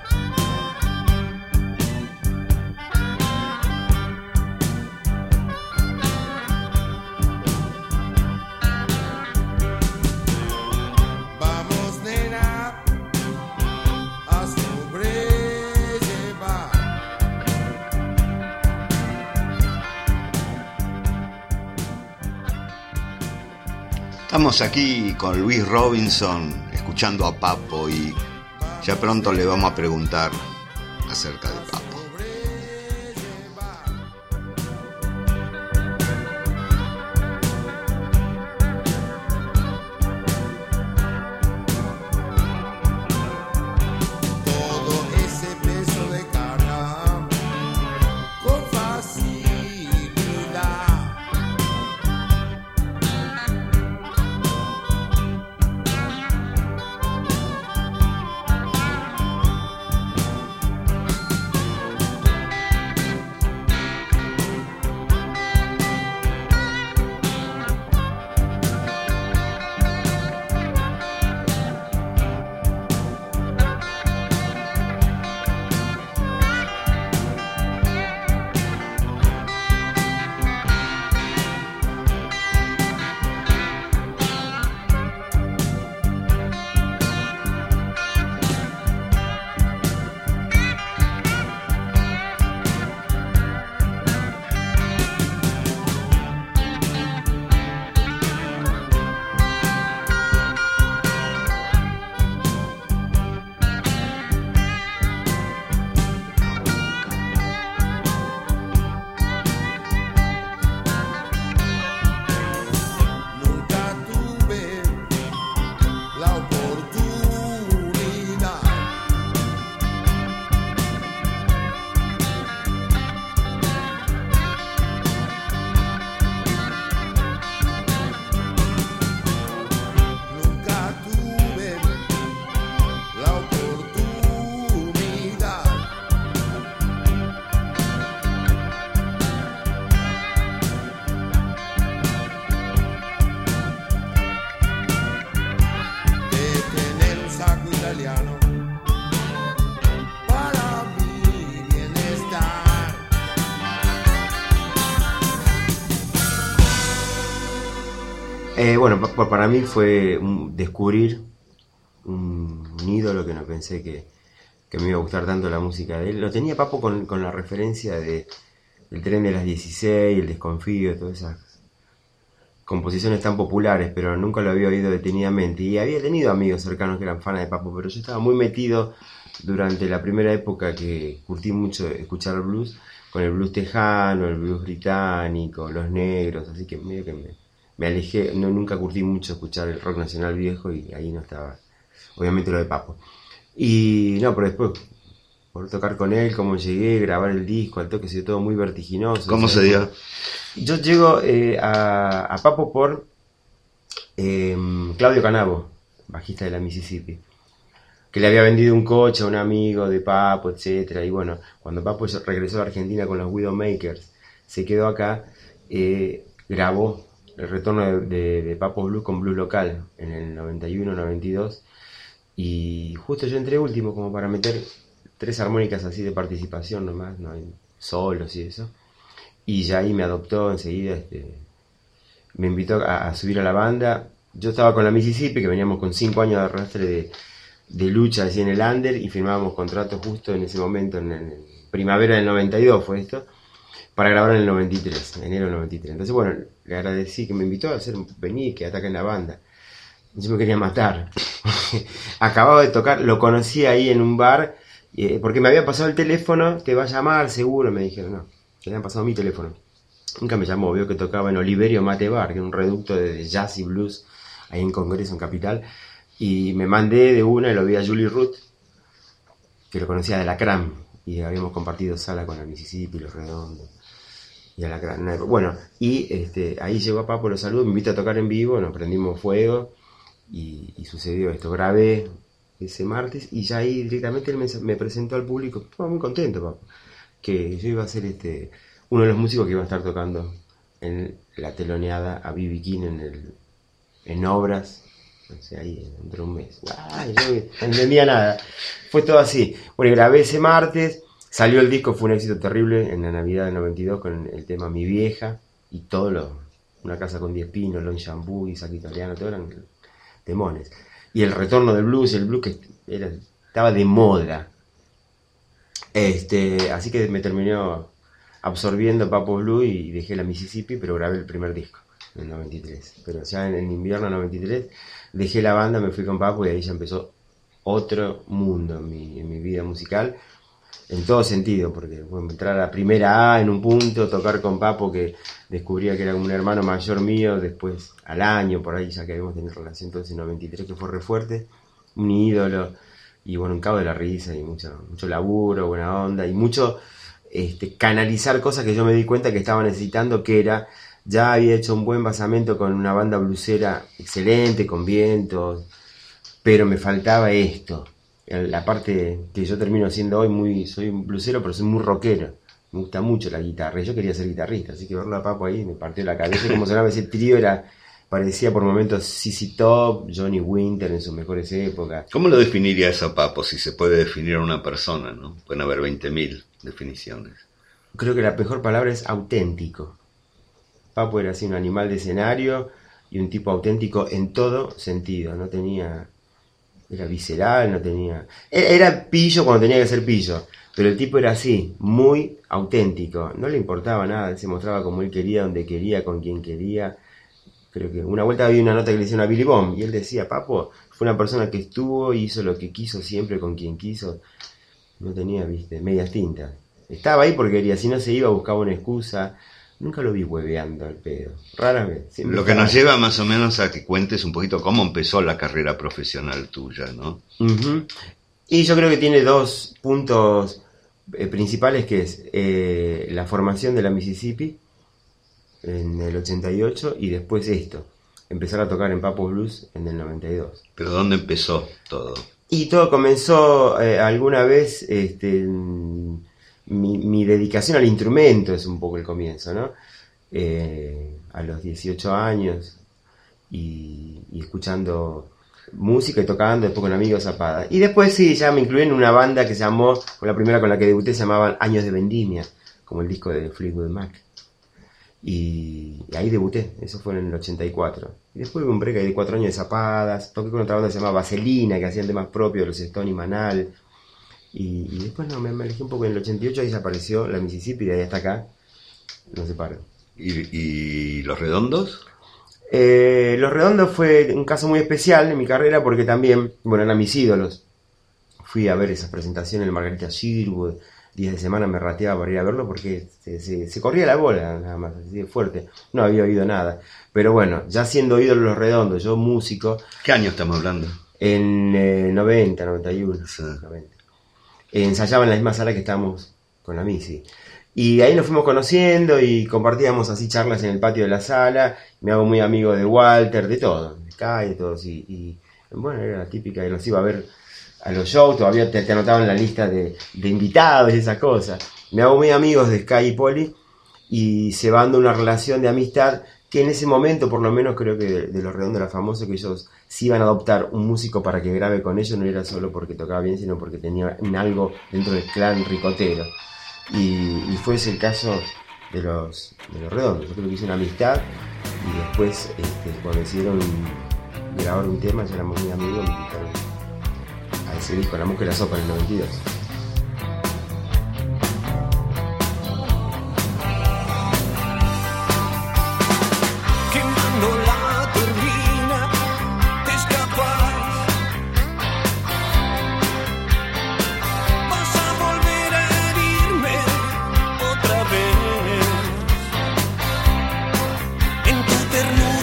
Vamos, nena, a sobrellevar. Estamos aquí con Luis Robinson, escuchando a Papo, y ya pronto le vamos a preguntar acerca de Papo. Todo ese peso de carga con facilidad. Nunca tuve la oportunidad nunca tuve la oportunidad de tener un saco italiano para mi bienestar. Bueno, para mí fue descubrir un ídolo que no pensé que me iba a gustar tanto la música de él. Lo tenía Papo con la referencia de El tren de las 16, El desconfío, todas esas composiciones tan populares, pero nunca lo había oído detenidamente. Y había tenido amigos cercanos que eran fanas de Papo, pero yo estaba muy metido durante la primera época que curtí mucho escuchar el blues, con el blues tejano, el blues británico, los negros, así que medio que me alejé, nunca curtí mucho escuchar el rock nacional viejo y ahí no estaba, obviamente, lo de Papo. Y no, pero después, por tocar con él, cómo llegué, grabar el disco, al toque, se dio todo muy vertiginoso. ¿Cómo se dio? Yo llego a Papo por Claudio Canavo, bajista de la Mississippi, que le había vendido un coche a un amigo de Papo, etcétera. Y bueno, cuando Papo regresó a Argentina con los Widowmakers, se quedó acá, grabó el retorno de Papo Blues con Blues Local en el 91-92, y justo yo entré último como para meter 3 armónicas así de participación nomás, no hay solos y eso, y ya ahí me adoptó enseguida, me invitó a subir a la banda. Yo estaba con la Mississippi, que veníamos con 5 años de arrastre de lucha así en el under, y firmábamos contrato justo en ese momento, en primavera del 92 fue esto, para grabar en el 93, enero del 93. Entonces, bueno, le agradecí que me invitó a venir, que ataque en la banda. Yo me quería matar. Acababa de tocar, lo conocí ahí en un bar, porque me había pasado el teléfono, te va a llamar seguro, me dijeron, no, me habían pasado mi teléfono. Nunca me llamó, vio que tocaba en Oliverio Mate Bar, que es un reducto de jazz y blues, ahí en Congreso, en Capital, y me mandé de una y lo vi a Julie Ruth, que lo conocía de Alacrán, y habíamos compartido sala con la Mississippi, Los Redondos, y Alacrán. Bueno, y ahí llegó a Papo, lo saludo, me invita a tocar en vivo, nos prendimos fuego, y sucedió esto. Grabé ese martes, y ya ahí directamente él me presentó al público, estaba muy contento, Papo, que yo iba a ser uno de los músicos que iba a estar tocando en la teloneada a B.B. King en Obras, no sé, ahí dentro de un mes. ¡Ay! Yo no entendía nada. Fue todo así. Bueno, grabé ese martes, salió el disco, fue un éxito terrible en la Navidad del 92 con el tema Mi Vieja y Una Casa con 10 Pinos, Lon Shampoo, Isaac Italiano, todo eran demones. Y el retorno del blues, el blues que estaba de moda. Así que me terminó absorbiendo Papo Blue y dejé la Mississippi, pero grabé el primer disco en el 93. Pero ya en el invierno del 93 dejé la banda, me fui con Papo y ahí ya empezó otro mundo en mi vida musical, en todo sentido, porque bueno, entrar a la primera A en un punto, tocar con Papo, que descubría que era un hermano mayor mío, después al año, por ahí ya que habíamos tenido relación, entonces en 93, que fue re fuerte, un ídolo, y bueno, un cabo de la risa, y mucho laburo, buena onda, y mucho canalizar cosas que yo me di cuenta que estaba necesitando, que era, ya había hecho un buen basamento con una banda blusera excelente, con vientos, pero me faltaba esto, la parte que yo termino siendo hoy, soy un blusero, pero soy muy rockero, me gusta mucho la guitarra, y yo quería ser guitarrista, así que verlo a Papo ahí me partió la cabeza, como sonaba ese trío, parecía por momentos ZZ Top, Johnny Winter en sus mejores épocas. ¿Cómo lo definirías a Papo, si se puede definir a una persona, ¿no? Pueden haber 20.000 definiciones. Creo que la mejor palabra es auténtico. Papo era así un animal de escenario y un tipo auténtico en todo sentido, era visceral, era pillo cuando tenía que ser pillo, pero el tipo era así, muy auténtico, no le importaba nada, se mostraba como él quería, donde quería, con quien quería. Creo que una vuelta había una nota que le hicieron a Billy Bomb y él decía, Papo fue una persona que estuvo y hizo lo que quiso siempre con quien quiso, no tenía, medias tintas, estaba ahí porque quería, si no se iba buscaba una excusa. Nunca lo vi hueveando al pedo, rara vez. Lo que nos lleva más o menos a que cuentes un poquito cómo empezó la carrera profesional tuya, ¿no? Uh-huh. Y yo creo que tiene dos puntos principales, que es la formación de la Mississippi en el 88 y después empezar a tocar en Papo Blues en el 92. ¿Pero dónde empezó todo? Y todo comenzó alguna vez... Mi dedicación al instrumento es un poco el comienzo, ¿no? A los 18 años y escuchando música y tocando, después con amigos Zapada. Y después sí, ya me incluí en una banda que se llamó, la primera con la que debuté se llamaban Años de Vendimia, como el disco de Fleetwood Mac. Y ahí debuté, eso fue en el 84. Y después hubo un break de 4 años de Zapadas, toqué con otra banda que se llamaba Vaselina, que hacían temas propios de los Stone y Manal. Y después me alejé un poco en el 88, ahí desapareció la Mississippi, de ahí hasta acá no se paró. ¿Y Los Redondos? Los Redondos fue un caso muy especial en mi carrera porque también, eran mis ídolos. Fui a ver esas presentaciones en Margarita Sherwood, días de semana me rateaba para ir a verlo porque se corría la bola, nada más, así de fuerte. No había oído nada. Pero bueno, ya siendo ídolo Los Redondos, yo músico. ¿Qué año estamos hablando? En 90, 91, sí. 90. Ensayaba en la misma sala que estábamos con la Missy. Y ahí nos fuimos conociendo y compartíamos así charlas en el patio de la sala. Me hago muy amigo de Walter, de todo, de Kai, de todos. Y bueno, era la típica que nos iba a ver a los shows, todavía te anotaban en la lista de invitados y esas cosas. Me hago muy amigos de Sky y Poli y se va dando una relación de amistad que en ese momento, por lo menos creo que de Los Redondos era famoso, que ellos sí iban a adoptar un músico para que grabe con ellos, no era solo porque tocaba bien, sino porque tenía algo dentro del clan ricotero. Y fue ese el caso de los Redondos. Yo creo que hice una amistad y después cuando decidieron grabar un tema, ya éramos muy amigos, me invitaron a ese disco, La Mosca y la Sopa, en el 92.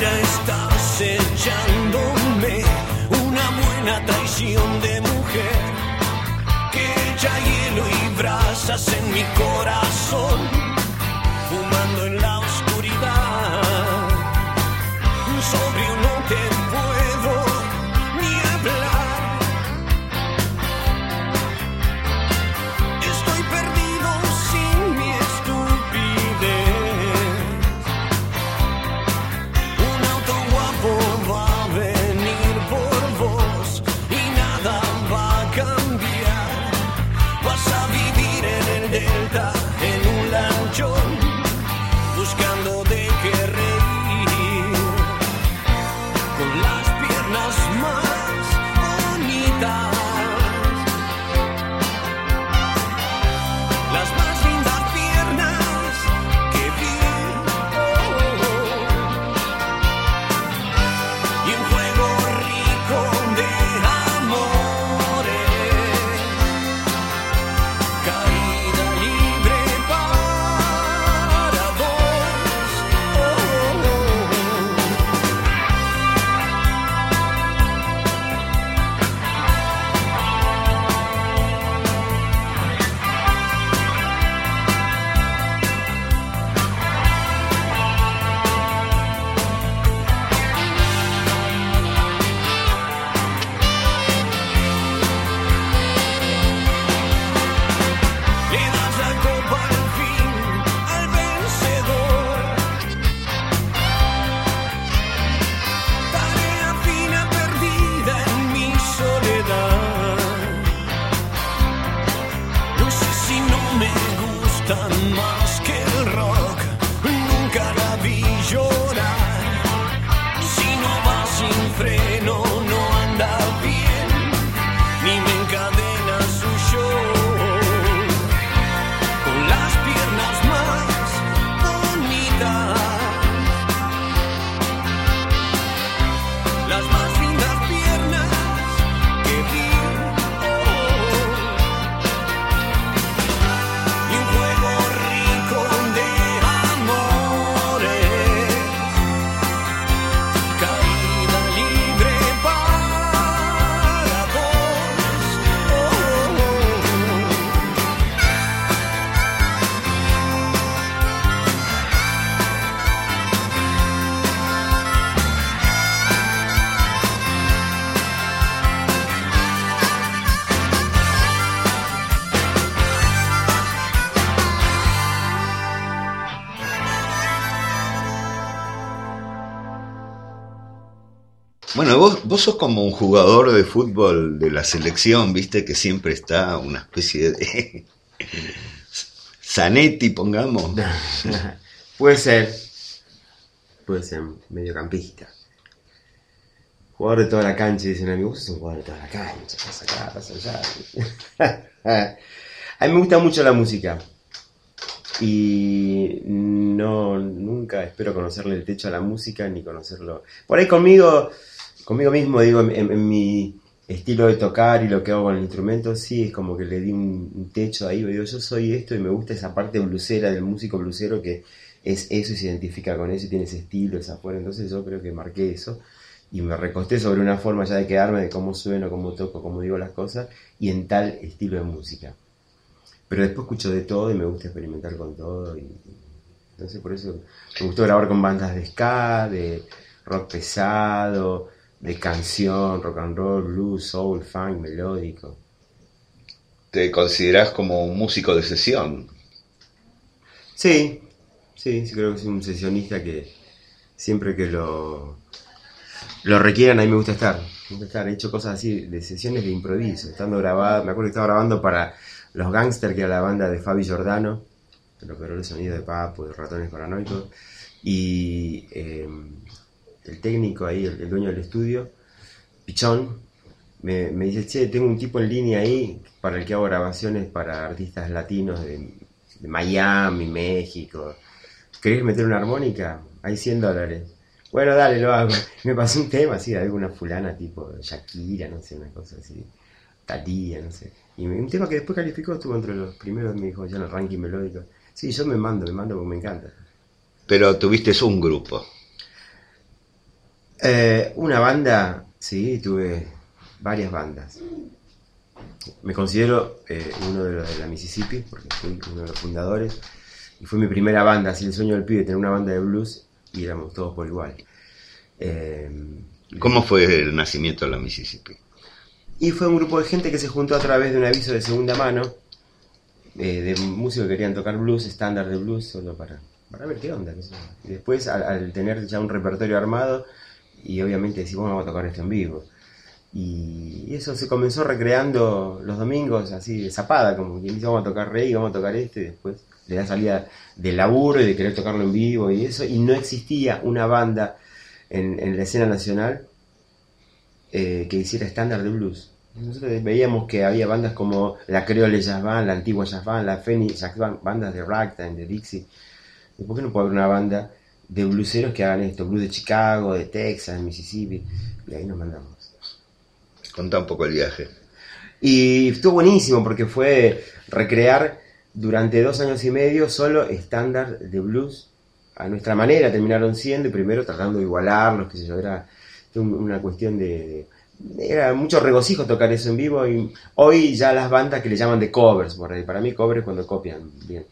ya estás echándome una buena traición de mujer que echa hielo y brasas en mi corazón, fumando en la oscuridad. Sobrio no te puedo ni hablar. Estoy perdido sin mi estupidez. Un auto guapo va a venir por vos y nada va a cambiar. Vas a vivir en el delta en un lanchón, buscando de qué reír, con las piernas más bonitas, las más lindas piernas que vi. Y un juego rico de amores, caída libre para dos. Le das la copa al fin al vencedor. Tarea fina perdida en mi soledad. No sé si no me gustan más que el rock. Nunca la vi llorar. Si no va sin freno no anda bien, ni me encadena su show. Con las piernas más bonitas, las más lindas piernas que vi. Y un juego rico de amores, caída libre para dos. Bueno, vos sos como un jugador de fútbol de la selección, viste, que siempre está una especie de Zanetti, pongamos. Puede ser mediocampista. Jugador de toda la cancha, dicen amigos, vos sos un jugador de toda la cancha, pasa acá, pasa allá. A mí me gusta mucho la música y nunca espero conocerle el techo a la música ni conocerlo. Por ahí conmigo mismo, digo, en mi estilo de tocar y lo que hago con el instrumento, sí, es como que le di un techo ahí, digo, yo soy esto y me gusta esa parte blusera del músico blusero que es eso y se identifica con eso y tiene ese estilo, esa fuerza. Entonces yo creo que marqué eso y me recosté sobre una forma ya de quedarme de cómo sueno, cómo toco, cómo digo las cosas y en tal estilo de música. Pero después escucho de todo y me gusta experimentar con todo y entonces por eso me gustó grabar con bandas de ska, de rock pesado, de canción, rock and roll, blues, soul, funk, melódico. ¿Te considerás como un músico de sesión? Sí, creo que soy un sesionista que siempre que lo requieran ahí me gusta estar. He hecho cosas así, de sesiones de improviso, estando grabado. Me acuerdo que estaba grabando para Los Gangsters, que era la banda de Fabi Giordano, que operó el sonido de Papo, de Ratones Paranoicos, y el técnico ahí, el dueño del estudio, Pichón, me dice, che, tengo un tipo en línea ahí para el que hago grabaciones para artistas latinos de Miami, México. ¿Querés meter una armónica? Hay $100. Bueno, dale, lo hago. Me pasó un tema así de alguna fulana tipo Shakira, no sé, una cosa así, Thalía, no sé. Y un tema que después calificó, estuvo entre los primeros, me dijo, ya en el ranking melódico. Sí, yo me mando porque me encanta. Pero tuviste un grupo. Una banda, sí, tuve varias bandas. Me considero uno de los de la Mississippi, porque fui uno de los fundadores. Y fue mi primera banda, así el sueño del pibe, tener una banda de blues y éramos todos por igual. ¿Cómo fue el nacimiento de la Mississippi? Y fue un grupo de gente que se juntó a través de un aviso de segunda mano, de músicos que querían tocar blues, estándar de blues, solo para ver qué onda. Y después, al tener ya un repertorio armado, y obviamente decimos, vamos a tocar esto en vivo. Y eso se comenzó recreando los domingos, así de zapada, como quien dice, vamos a tocar reggae, vamos a tocar esto, y después le da salida del laburo y de querer tocarlo en vivo y eso, y no existía una banda en la escena nacional que hiciera estándar de blues. Nosotros veíamos que había bandas como la Creole Jazz Band, la Antigua Jazz Band, la Phoenix Jazz Band, bandas de ragtime, de Dixie. ¿Y por qué no puede haber una banda de blueseros que hagan esto? Blues de Chicago, de Texas, Mississippi, y ahí nos mandamos. Contá un poco el viaje. Y estuvo buenísimo porque fue recrear durante 2 años y medio solo estándar de blues a nuestra manera. Terminaron siendo, y primero tratando de igualarlos, qué sé yo, era una cuestión era mucho regocijo tocar eso en vivo. Y hoy ya las bandas que le llaman de covers, por ahí, para mí cover es cuando copian bien.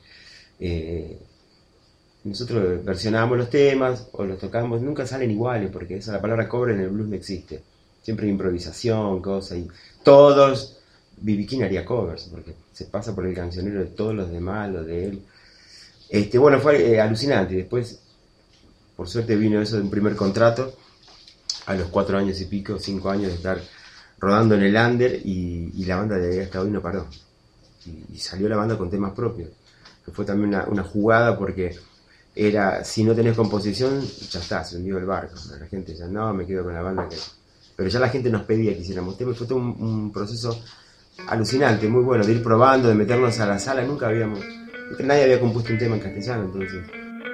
Nosotros versionamos los temas o los tocamos, nunca salen iguales porque la palabra cover en el blues no existe. Siempre hay improvisación, cosas, y todos, B.B. King haría covers, porque se pasa por el cancionero de todos los demás, lo de él. Bueno, fue alucinante. Después, por suerte, vino eso de un primer contrato, a los 4 años y pico, 5 años de estar rodando en el under, y la banda de ahí hasta hoy no paró. Y salió la banda con temas propios, que fue también una jugada, porque era, si no tenés composición, ya está, se hundió el barco. La gente ya, no, me quedo con la banda que... Pero ya la gente nos pedía que hiciéramos temas, fue todo un proceso alucinante, muy bueno, de ir probando, de meternos a la sala. Nadie había compuesto un tema en castellano, entonces...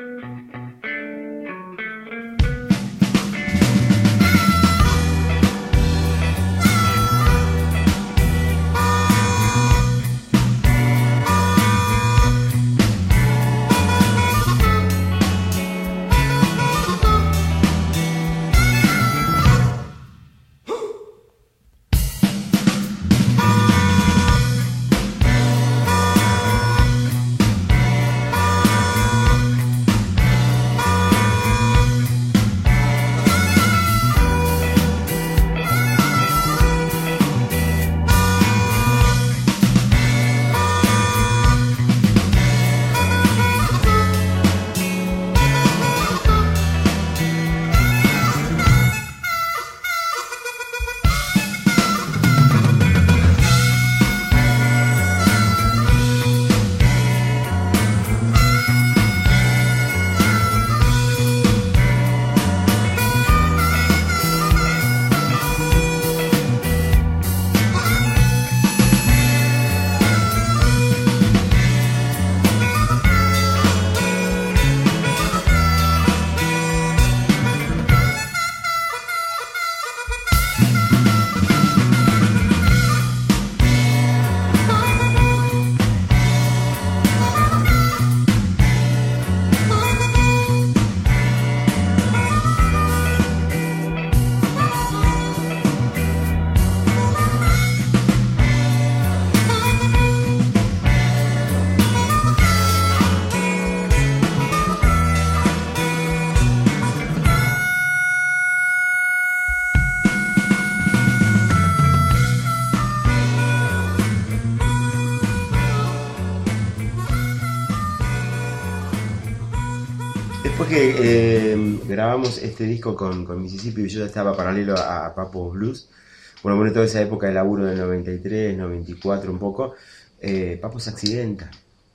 Que grabamos este disco con Mississippi, y yo ya estaba paralelo a Papo Blues. Bueno, toda esa época de laburo del 93, 94 un poco, Papo se accidenta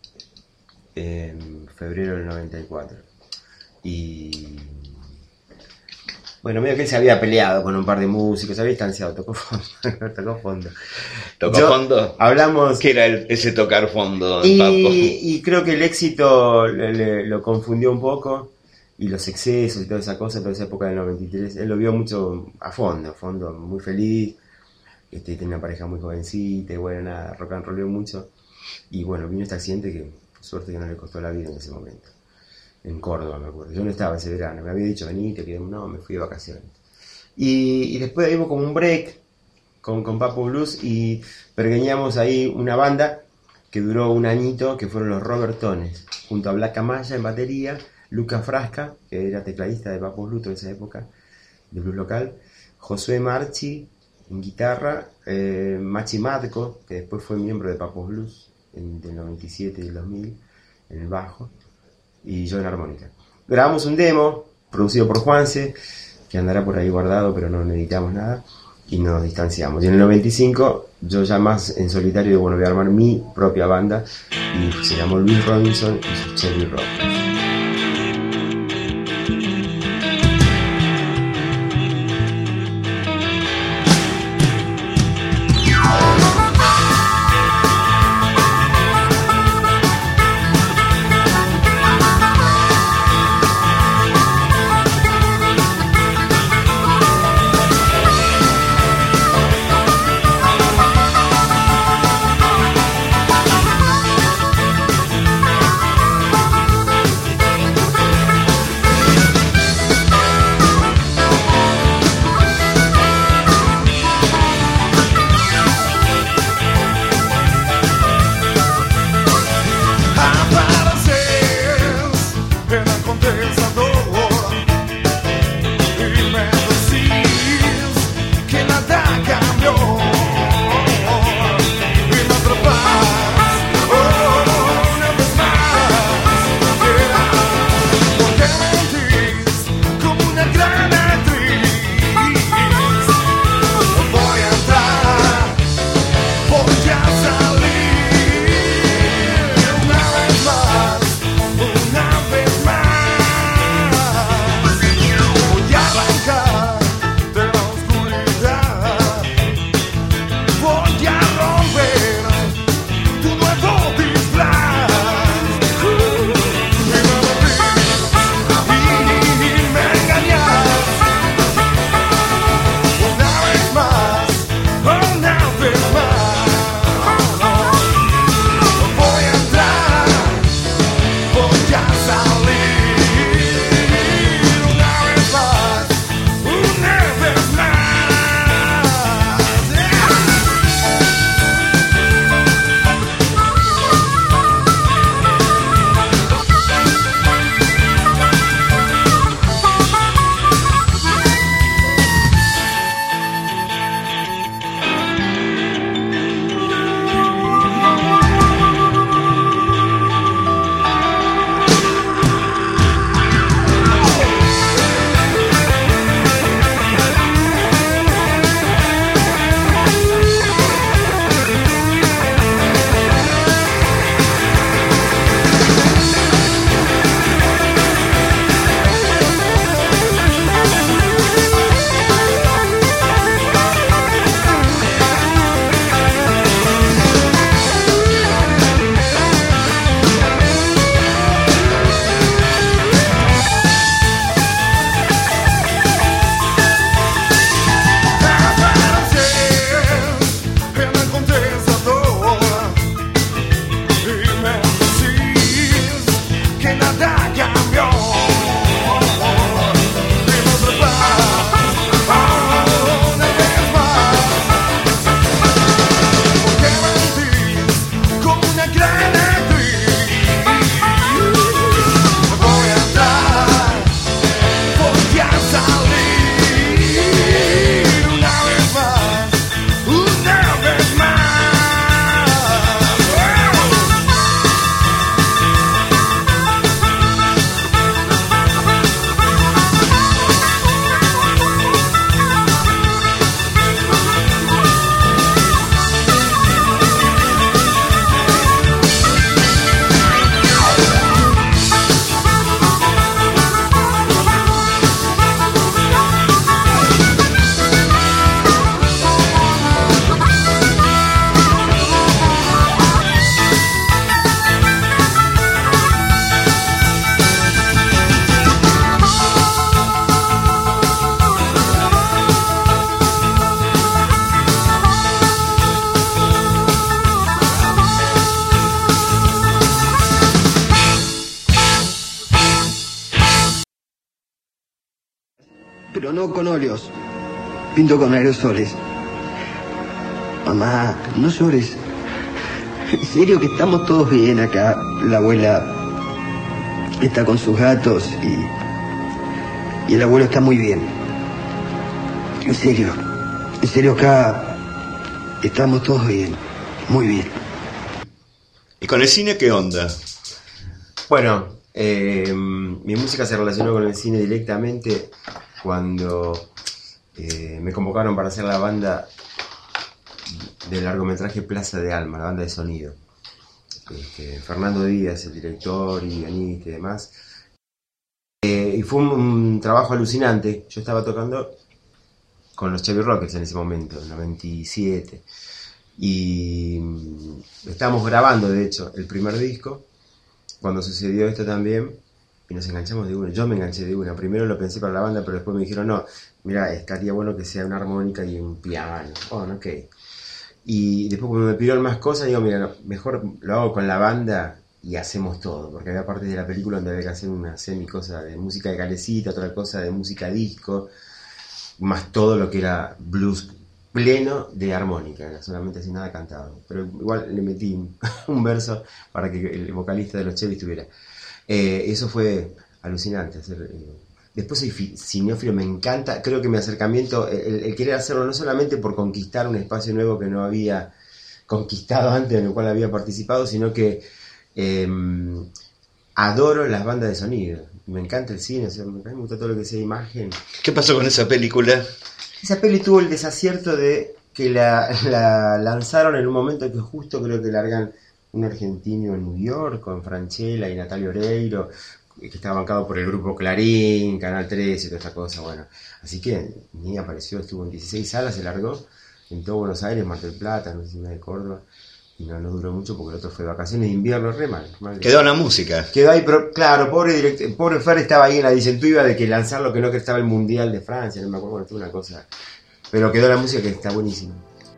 en febrero del 94. Y bueno, medio que él se había peleado con un par de músicos, se había distanciado, tocó fondo. ¿Tocó fondo? Hablamos... ¿Qué era ese tocar fondo en Papo? Y creo que el éxito lo confundió un poco, y los excesos y toda esa cosa, toda esa época del 93, él lo vio mucho a fondo, muy feliz, tenía una pareja muy jovencita, y bueno, nada, rock and rolló mucho, y bueno, vino este accidente que, por suerte, que no le costó la vida en ese momento, en Córdoba, me acuerdo. Yo no estaba ese verano, me había dicho, venite, que no, me fui de vacaciones. Y después dimos como un break con Papo Blues y pergeñamos ahí una banda que duró un añito, que fueron los Robertones, junto a Black Amaya en batería, Luca Frasca, que era tecladista de Papo Blues en esa época, de blues local, Josué Marchi en guitarra, Machi Matko, que después fue miembro de Papo Blues del 97 y el 2000, en el bajo, y yo en armónica. Grabamos un demo, producido por Juanse, que andará por ahí guardado, pero no editamos nada, y nos distanciamos. Y en el 95, yo ya más en solitario, digo, bueno, voy a armar mi propia banda, y se llamó Louis Robinson y sus Cherry Rockers. pero no con óleos. pinto con aerosoles. Mamá, no llores. En serio que estamos todos bien acá. La abuela está con sus gatos y el abuelo está muy bien. En serio acá estamos todos bien, muy bien. ¿Y con el cine qué onda? Bueno, mi música se relacionó con el cine directamente cuando me convocaron para hacer la banda del largometraje Plaza de Alma, la banda de sonido. Fernando Díaz, el director y guionista y demás. Y fue un trabajo alucinante. Yo estaba tocando con los Chevy Rockets en ese momento, en 97. Y estábamos grabando, de hecho, el primer disco, cuando sucedió esto también, y nos enganchamos de una. Yo me enganché de una. Primero lo pensé para la banda, pero después me dijeron, no, mira, estaría bueno que sea una armónica y un piano. Bueno, ok. Y después cuando me pidieron más cosas, digo, mira, no, mejor lo hago con la banda y hacemos todo, porque había partes de la película donde había que hacer una semi-cosa de música de calecita, otra cosa de música disco, más todo lo que era blues pleno de armónica, era solamente así, nada cantado. Pero igual le metí un verso para que el vocalista de los Chevy estuviera. Eso fue alucinante. Después soy cinéfilo, me encanta. Creo que mi acercamiento, el querer hacerlo no solamente por conquistar un espacio nuevo que no había conquistado antes, en el cual había participado, sino que adoro las bandas de sonido. Me encanta el cine, o sea, me gusta todo lo que sea imagen. ¿Qué pasó con esa película? Esa peli tuvo el desacierto de que la lanzaron en un momento que justo creo que largan un argentino en New York con Franchella y Natalia Oreiro, que estaba bancado por el grupo Clarín, Canal 13 y toda esta cosa, bueno. Así que ni apareció, estuvo en 16 salas, se largó en todo Buenos Aires, Mar del Plata, no sé si me de Córdoba, y no duró mucho porque el otro fue de vacaciones de invierno, re mal. Quedó en la música. Quedó ahí, pero claro, pobre Fer estaba ahí en la disyuntiva de que lanzarlo, que no, que estaba el Mundial de Francia, no me acuerdo, bueno, tuvo una cosa, pero quedó la música que está buenísima.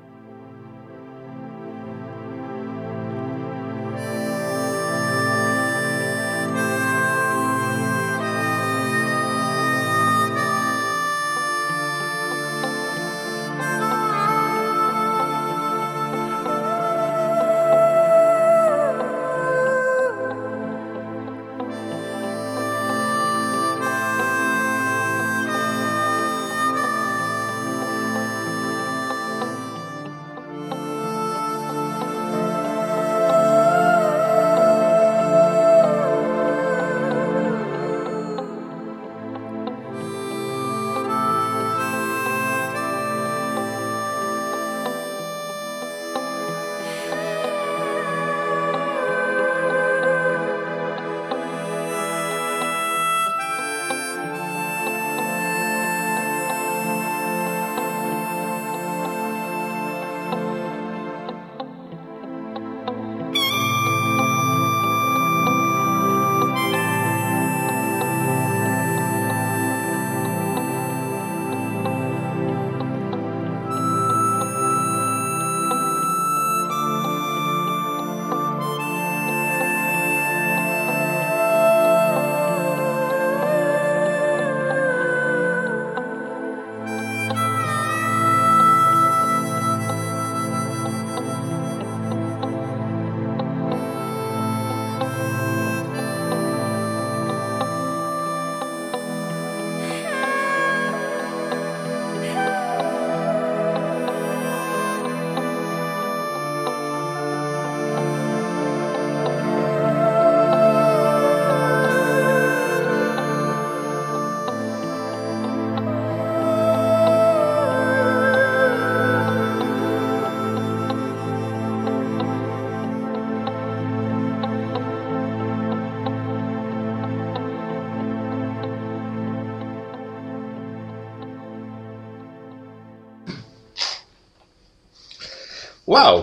¡Wow!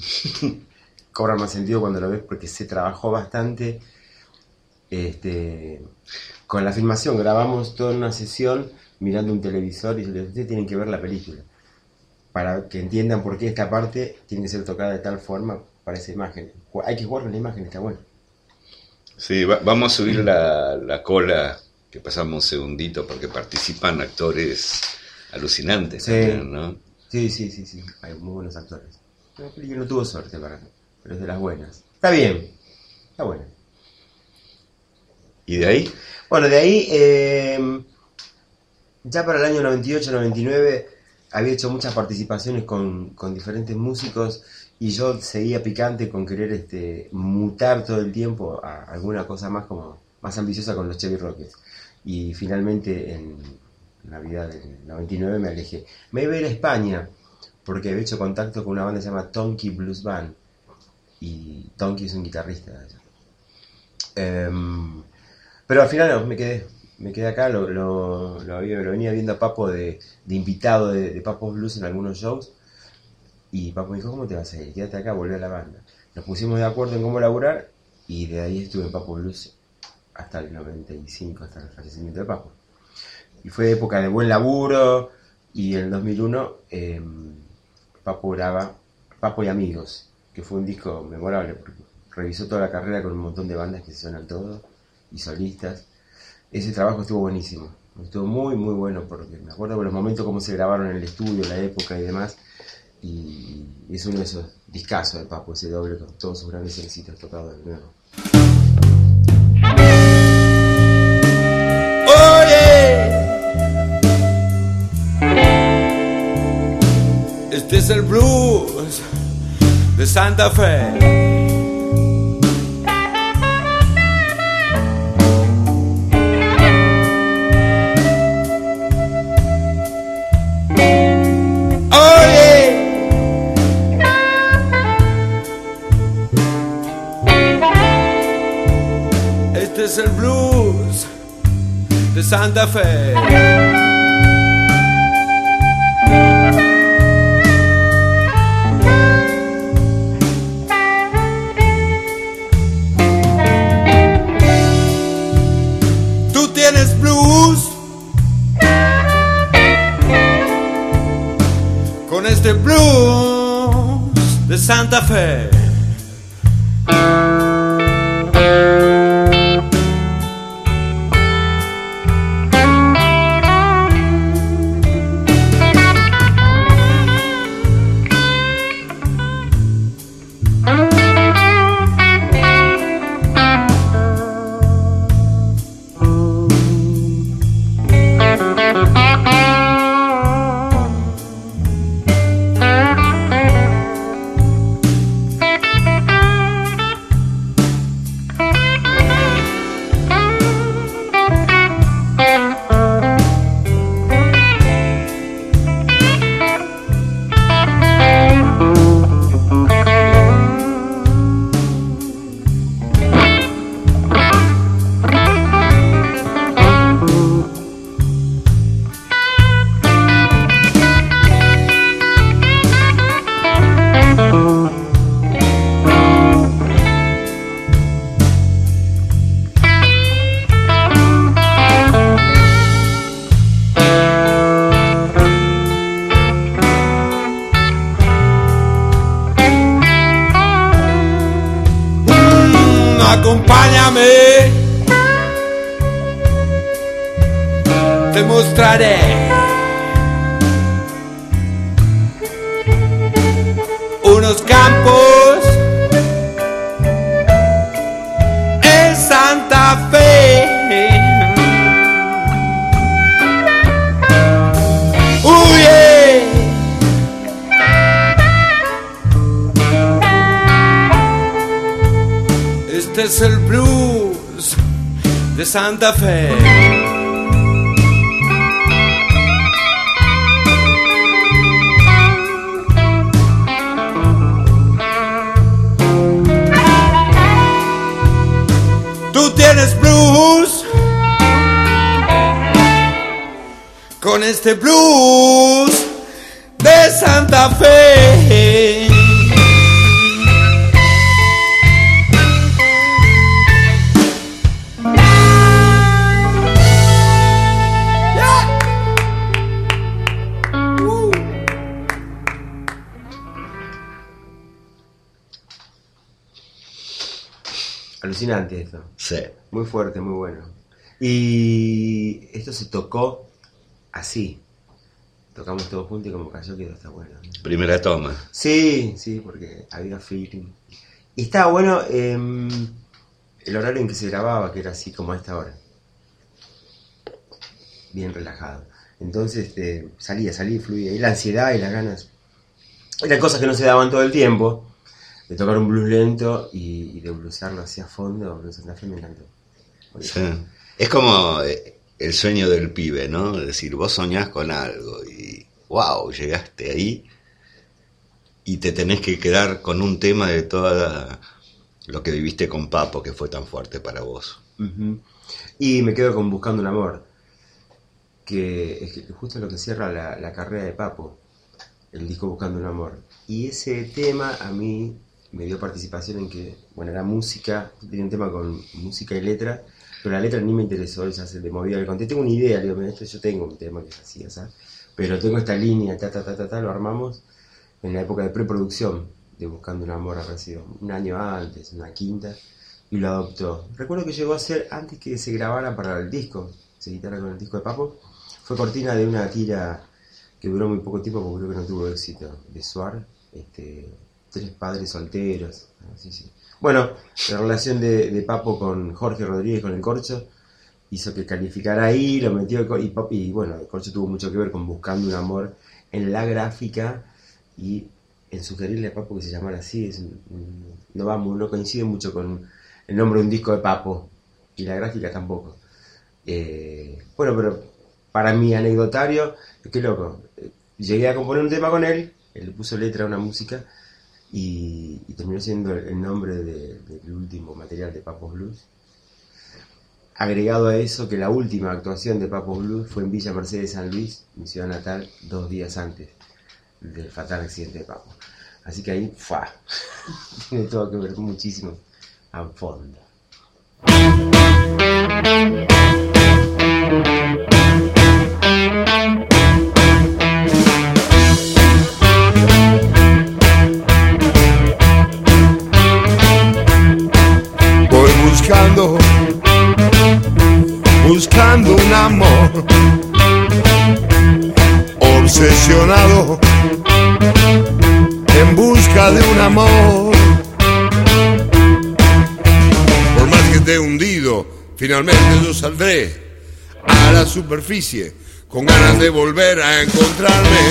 Cobra más sentido cuando lo ves porque se trabajó bastante con la filmación. Grabamos toda una sesión mirando un televisor y ustedes tienen que ver la película para que entiendan por qué esta parte tiene que ser tocada de tal forma para esa imagen. Hay que jugar con la imagen, está bueno. Sí, vamos a subir la cola, que pasamos un segundito porque participan actores alucinantes Sí. también, ¿no? Sí. Hay muy buenos actores. La película no tuvo suerte para mí, pero es de las buenas. Está bien. Está buena. ¿Y de ahí? Bueno, de ahí, ya para el año 98-99, había hecho muchas participaciones con diferentes músicos y yo seguía picante con querer mutar todo el tiempo a alguna cosa más como más ambiciosa con los Chevy Rockets. Y finalmente en Navidad del 99 me alejé. Me iba a ir a España porque había hecho contacto con una banda que se llama Tonky Blues Band y Tonky es un guitarrista de allá. Pero al final no, me quedé acá, lo venía viendo a Papo de invitado de Papo Blues en algunos shows y Papo me dijo, ¿cómo te vas a ir? Quédate acá, volvé a la banda. Nos pusimos de acuerdo en cómo laburar y de ahí estuve en Papo Blues hasta el 95, hasta el fallecimiento de Papo. Y fue época de buen laburo y en el 2001 Papo graba Papo y Amigos, que fue un disco memorable porque revisó toda la carrera con un montón de bandas que se suenan todos y solistas. Ese trabajo estuvo buenísimo, estuvo muy muy bueno porque me acuerdo de los momentos como se grabaron en el estudio, la época y demás, y es uno de esos discazos de Papo, ese doble con todos sus grandes éxitos tocados de nuevo. Oye, este es el blues de Santa Fe. Este es el blues de Santa Fe. Tú tienes blues con este blues de Santa Fe. Acompáñame, te mostraré unos campos en Santa Fe. Este es el blues de Santa Fe. Tú tienes blues con este blues de Santa Fe. Alucinante esto. Sí. Muy fuerte, muy bueno. Y esto se tocó así. tocamos todos juntos y como cayó quedó, está bueno. Primera toma. Sí, porque había feeling. Y estaba bueno el horario en que se grababa, que era así como a esta hora. Bien relajado. Entonces salía, fluía. Y la ansiedad y las ganas. Eran cosas que no se daban todo el tiempo. De tocar un blues lento y de bluesarlo así a fondo. Blues Santa Fe me encantó. Sí. Es como el sueño del pibe, ¿no? Es decir, vos soñás con algo y wow, llegaste ahí y te tenés que quedar con un tema de toda lo que viviste con Papo, que fue tan fuerte para vos. Uh-huh. Y me quedo con Buscando un Amor, que es justo lo que cierra la carrera de Papo, el disco Buscando un Amor. Y ese tema a mí me dio participación en que, bueno, la música, tenía un tema con música y letra, pero la letra ni me interesó, ella se le movía el contenido. Tengo una idea, le digo, esto yo tengo un tema que es así, ¿sabes? Pero tengo esta línea, lo armamos en la época de preproducción de Buscando un Amor, habrá sido un año antes, una quinta, y lo adoptó. Recuerdo que llegó a ser, antes que se grabara para el disco, se editara con el disco de Papo, fue cortina de una tira que duró muy poco tiempo porque creo que no tuvo éxito, de Suar, 3 padres solteros, sí. Bueno, la relación de Papo con Jorge Rodríguez, con el Corcho, hizo que calificara ahí, lo metió y bueno, el Corcho tuvo mucho que ver con Buscando un Amor en la gráfica y en sugerirle a Papo que se llamara así, no coincide mucho con el nombre de un disco de Papo y la gráfica tampoco. Bueno, pero para mi anecdotario, qué loco, llegué a componer un tema con él le puso letra a una música y terminó siendo el nombre del último material de Papos Blues. Agregado a eso que la última actuación de Papos Blues fue en Villa Mercedes San Luis, mi ciudad natal, 2 días antes del fatal accidente de Papo. Así que ahí, tiene todo que ver muchísimo a fondo. Voy buscando un amor, obsesionado en busca de un amor. Por más que esté hundido, finalmente yo saldré a la superficie con ganas de volver a encontrarme,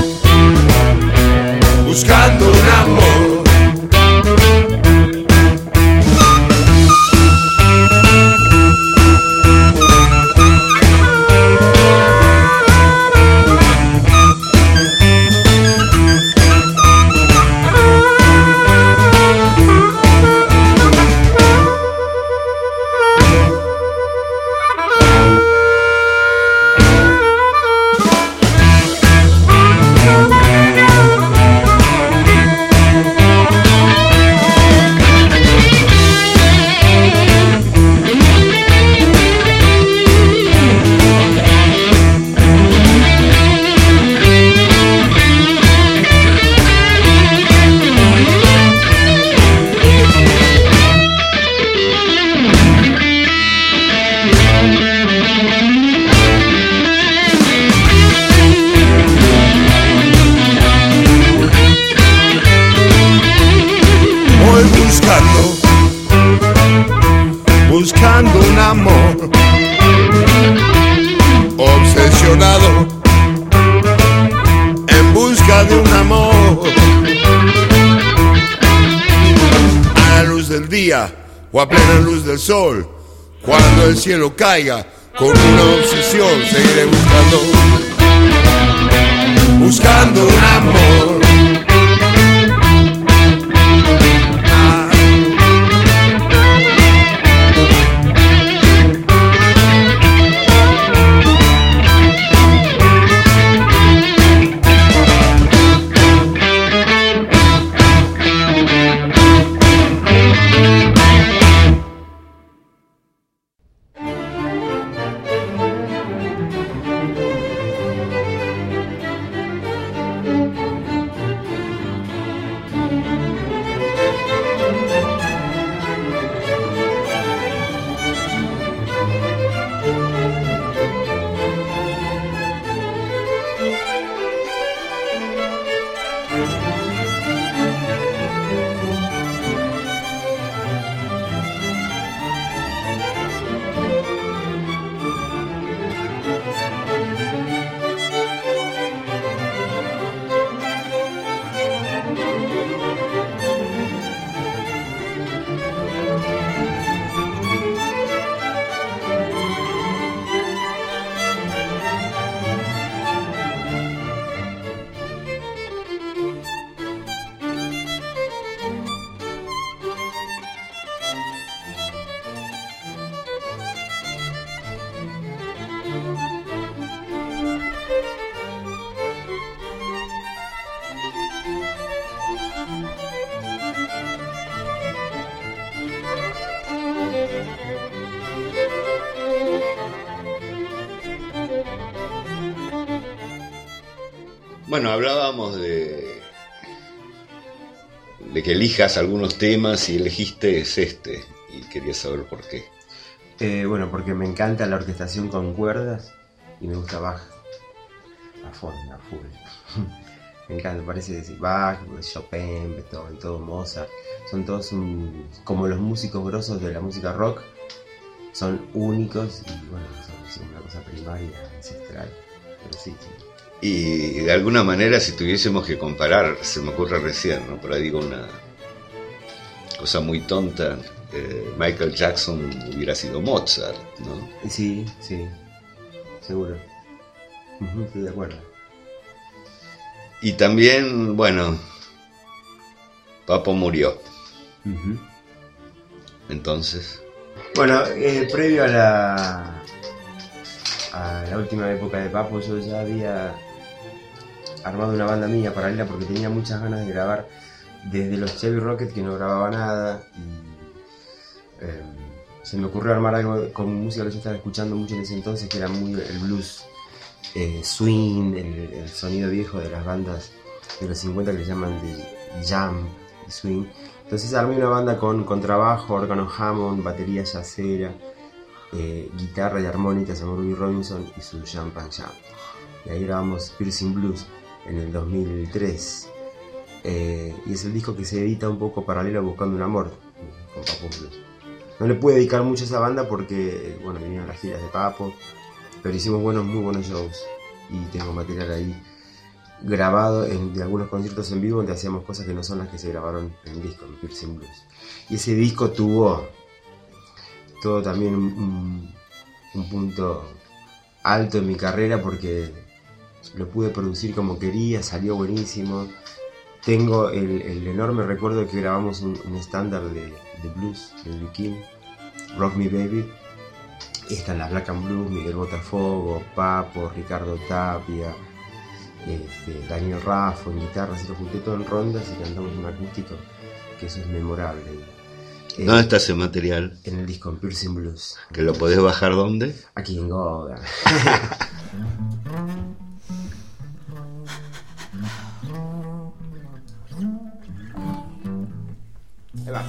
buscando un amor. Buscando un amor, obsesionado en busca de un amor. A la luz del día o a plena luz del sol, cuando el cielo caiga, con una obsesión seguiré buscando un amor. Bueno, hablábamos de que elijas algunos temas y elegiste este, y quería saber por qué. Bueno, porque me encanta la orquestación con cuerdas y me gusta Bach a full. Me encanta, parece decir Bach, Chopin, Beethoven, todo Mozart. Son todos como los músicos grosos de la música rock, son únicos y bueno, son una cosa primaria, ancestral. Pero sí. Y de alguna manera, si tuviésemos que comparar, se me ocurre recién, ¿no? Por ahí digo una cosa muy tonta, Michael Jackson hubiera sido Mozart, ¿no? Sí, seguro. Estoy de acuerdo. Y también, bueno, Papo murió. Entonces... Bueno, previo a la última época de Papo, yo ya había armado una banda mía paralela porque tenía muchas ganas de grabar desde los Chevy Rocket, que no grababa nada, y se me ocurrió armar algo con música que yo estaba escuchando mucho en ese entonces, que era muy el blues, swing, el sonido viejo de las bandas de los 50 que le llaman de jam y swing. Entonces armé una banda con contrabajo, órgano Hammond, batería jazzera, guitarra y armónica, se llama Ruby Robinson y su Jam Pan Jam. Y ahí grabamos Piercing Blues en el 2003. Y es el disco que se edita un poco paralelo a Buscando un Amor con Papo Blues. No le pude dedicar mucho a esa banda porque, bueno, vinieron las giras de Papo, pero hicimos muy buenos shows y tengo material ahí grabado de algunos conciertos en vivo donde hacíamos cosas que no son las que se grabaron en el disco, en Piercing Blues. Y ese disco tuvo todo también un punto alto en mi carrera porque lo pude producir como quería, salió buenísimo. Tengo el enorme recuerdo de que grabamos un estándar de blues de B.B. King, Rock Me Baby. Están las Black and Blues, Miguel Botafogo, Papo, Ricardo Tapia, Daniel Raffo en guitarra, se lo junté todo en rondas y cantamos un acústico, que eso es memorable. ¿Dónde está ese material? En el disco, en Piercing Blues. ¿Que lo podés bajar dónde? Aquí en Goda. Ahí va.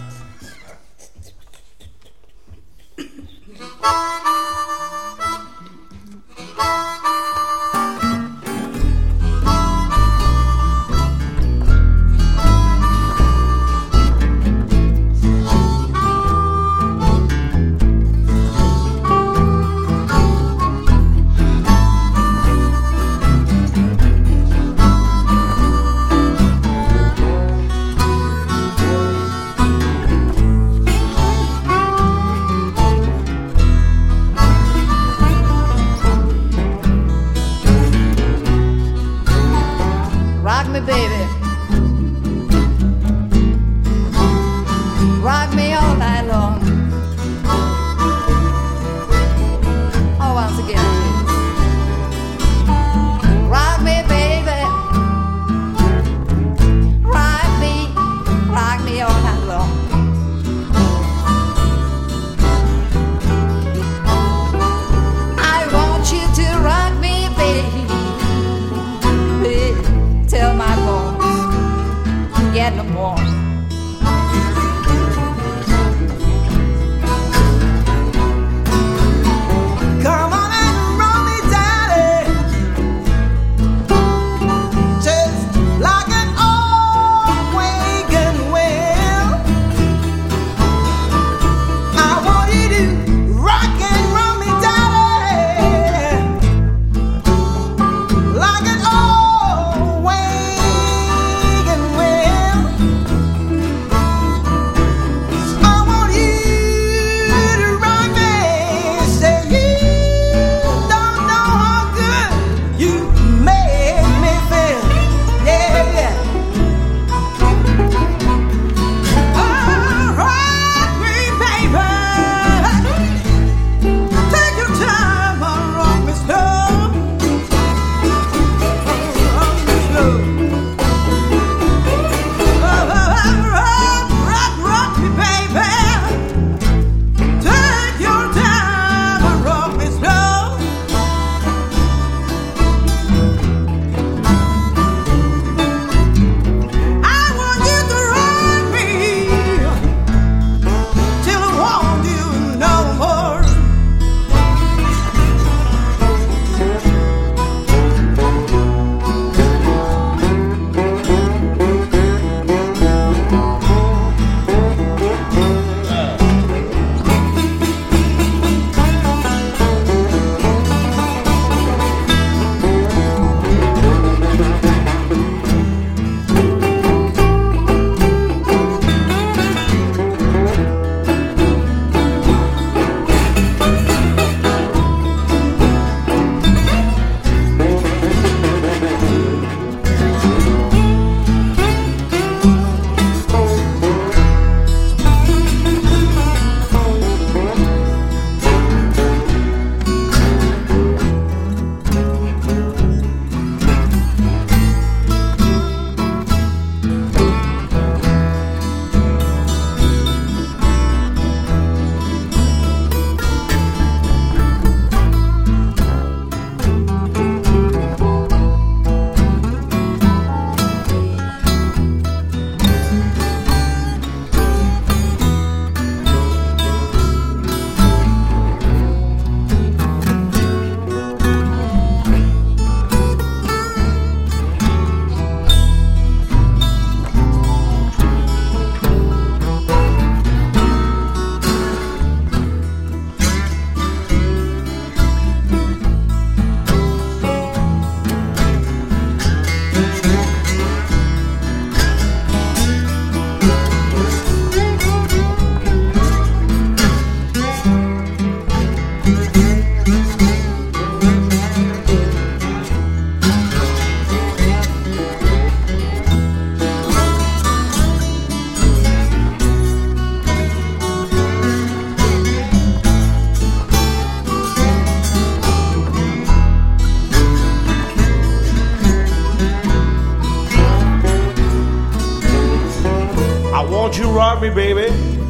won't you rock me, baby?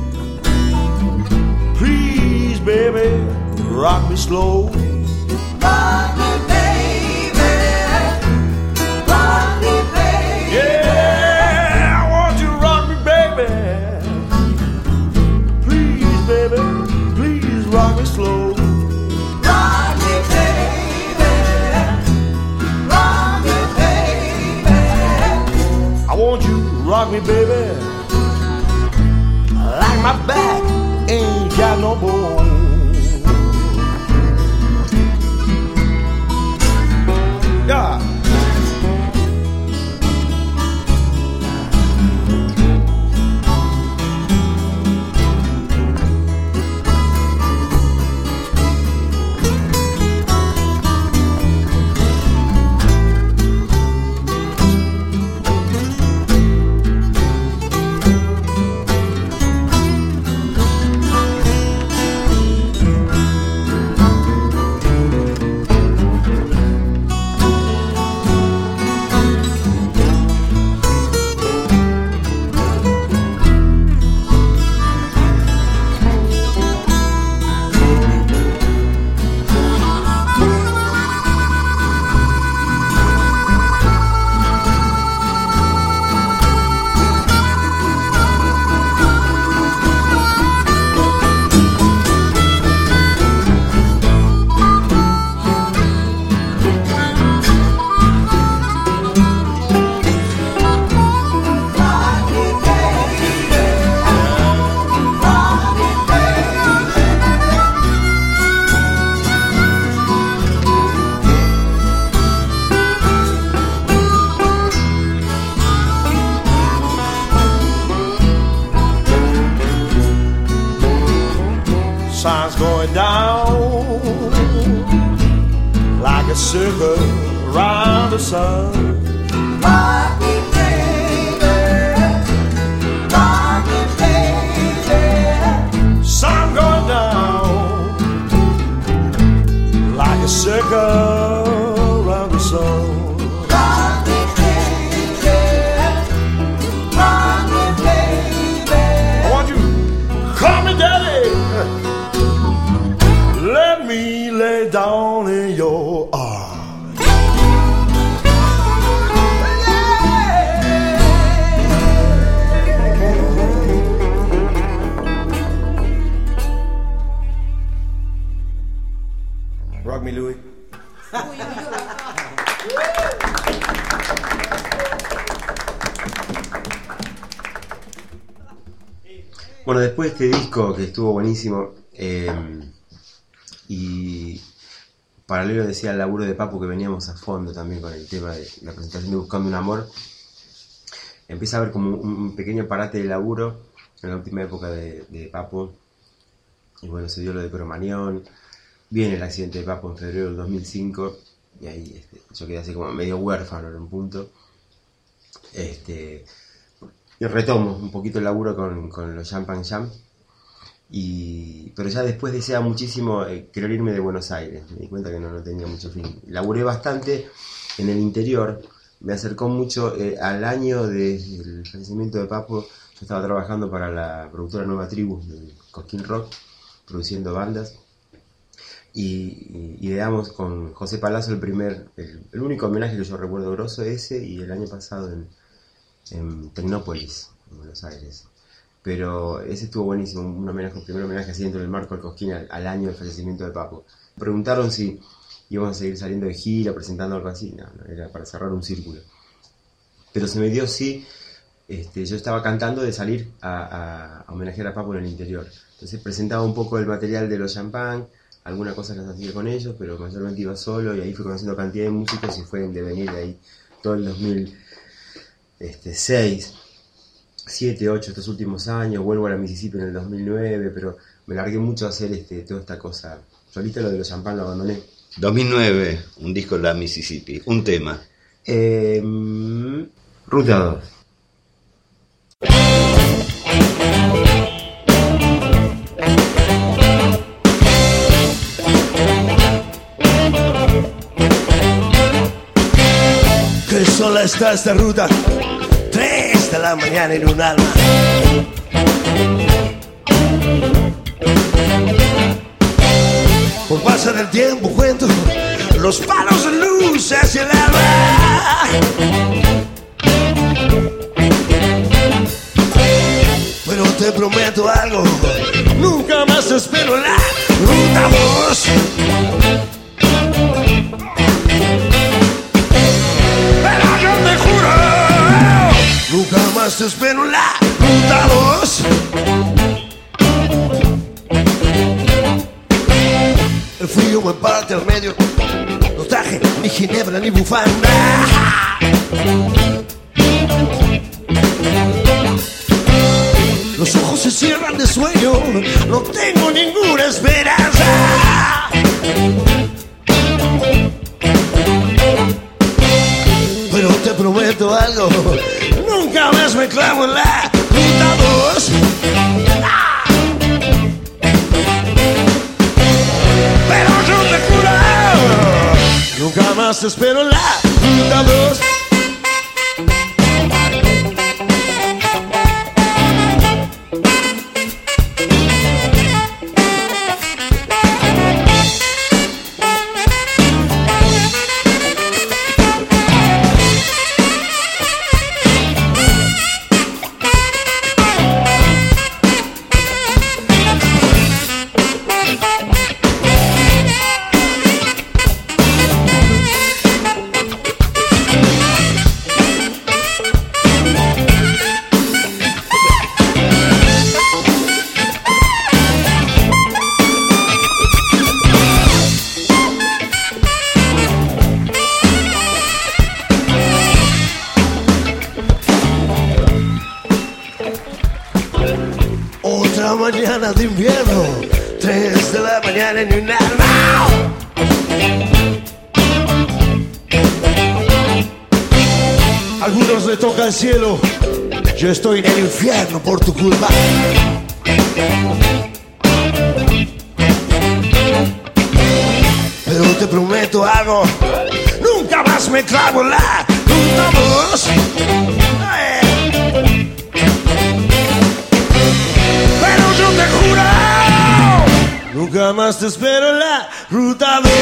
Please, baby, rock me slow. Rock me, baby. Rock me, baby. Yeah, I want you to rock me, baby. Please, baby, please rock me slow. Rock me, baby. Rock me, baby. I want you to rock me, baby. Like my back ain't got no bone. Yeah. Sun's going down like a circle around the sun. Rock me, baby. Rock me, baby. Sun going down like a circle around the sun. Rock me, baby. Rock me, baby. I want you to call me daddy. Let me lay down in your arms. Rock me, Louis. Bueno, después de este disco que estuvo buenísimo, y paralelo decía el laburo de Papo, que veníamos a fondo también con el tema de la presentación de Buscando un Amor, empieza a haber como un pequeño parate de laburo en la última época de Papo, y bueno, se dio lo de Cromañón, viene el accidente de Papo en febrero del 2005, y ahí yo quedé así como medio huérfano en un punto. Y retomo un poquito el laburo con los Jam Pan Jam, pero ya después deseaba muchísimo querer irme de Buenos Aires. Me di cuenta que no tenía mucho fin. Laburé bastante en el interior, me acercó mucho al año del fallecimiento de Papo. Yo estaba trabajando para la productora Nueva Tribu del Cosquín Rock, produciendo bandas, y ideamos con José Palazzo el único homenaje que yo recuerdo grosso, ese, y el año pasado en Tecnópolis, en Buenos Aires. Pero ese estuvo buenísimo, el primer homenaje así dentro del marco del Cosquín al año del fallecimiento de Papo. Preguntaron si íbamos a seguir saliendo de gira, presentando algo así. No, era para cerrar un círculo. Pero se me dio sí, yo estaba cantando de salir a homenajear a Papo en el interior. Entonces presentaba un poco el material de los Champán, alguna cosa que hacía con ellos, pero mayormente iba solo, y ahí fui conociendo cantidad de músicos y fue en devenir de ahí todo el 2006, 7, 8 estos últimos años. Vuelvo a la Mississippi en el 2009, pero me largué mucho a hacer toda esta cosa. Solita lo de los Champán lo abandoné. 2009, un disco de la Mississippi, un tema. Ruta 2. Qué sola está esta ruta, 3 de la mañana en un alma. Con pasa del tiempo cuento los palos de luz hacia el alba. Pero te prometo algo, nunca más te espero en la ruta 2. Pero yo te juro, nunca más te espero en la ruta 2. El frío me parte al medio, no traje ni ginebra ni bufanda. Los ojos se cierran de sueño, no tengo ninguna esperanza. Pero te prometo algo, nunca más me clavo en la ruta 2. Pero yo te juro, nunca más te espero en la ruta 2. Otra mañana de invierno, 3 de la mañana en un alma. Algunos le toca el cielo, yo estoy en el infierno por tu culpa. Pero te prometo algo, nunca más me clavo en la ruta 2. Pero yo te juro, nunca más te espero en la ruta 2.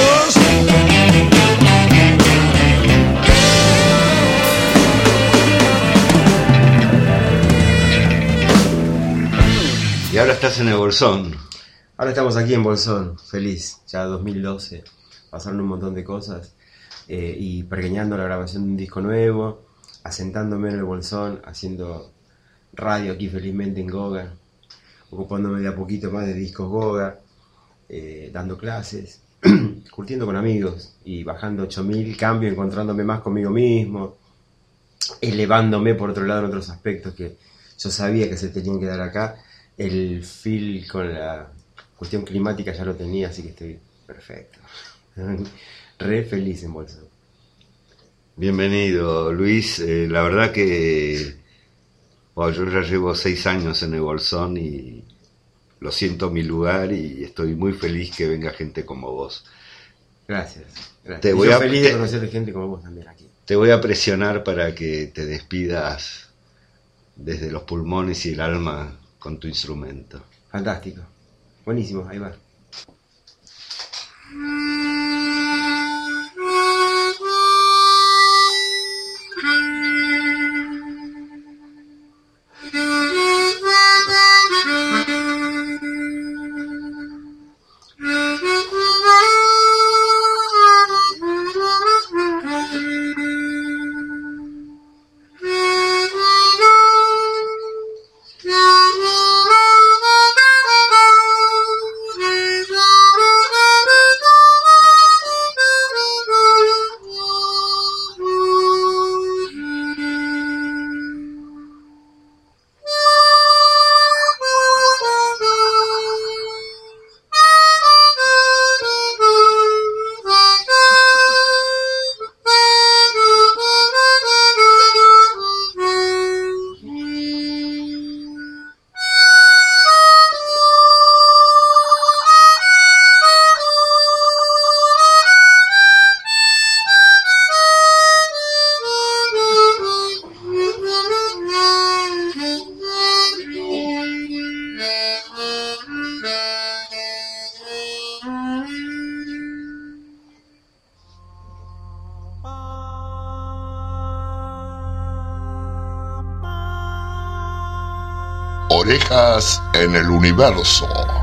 Y ahora estás en el Bolsón. Ahora estamos aquí en Bolsón, feliz, ya 2012, pasaron un montón de cosas y pergeñando la grabación de un disco nuevo, asentándome en el Bolsón, haciendo radio aquí felizmente en Goga, ocupándome de a poquito más de discos Goga, dando clases, curtiendo con amigos y bajando 8000 cambios, encontrándome más conmigo mismo, elevándome por otro lado en otros aspectos que yo sabía que se tenían que dar acá. El feel con la cuestión climática ya lo tenía, así que estoy perfecto. Re feliz en Bolsón. Bienvenido, Luis. La verdad que yo ya llevo 6 años en el Bolsón y lo siento mi lugar y estoy muy feliz que venga gente como vos. Gracias. Yo feliz de conocer gente como vos también aquí. Te voy a presionar para que te despidas desde los pulmones y el alma con tu instrumento. Fantástico. Buenísimo, ahí va. Yeah. Orejas en el Universo.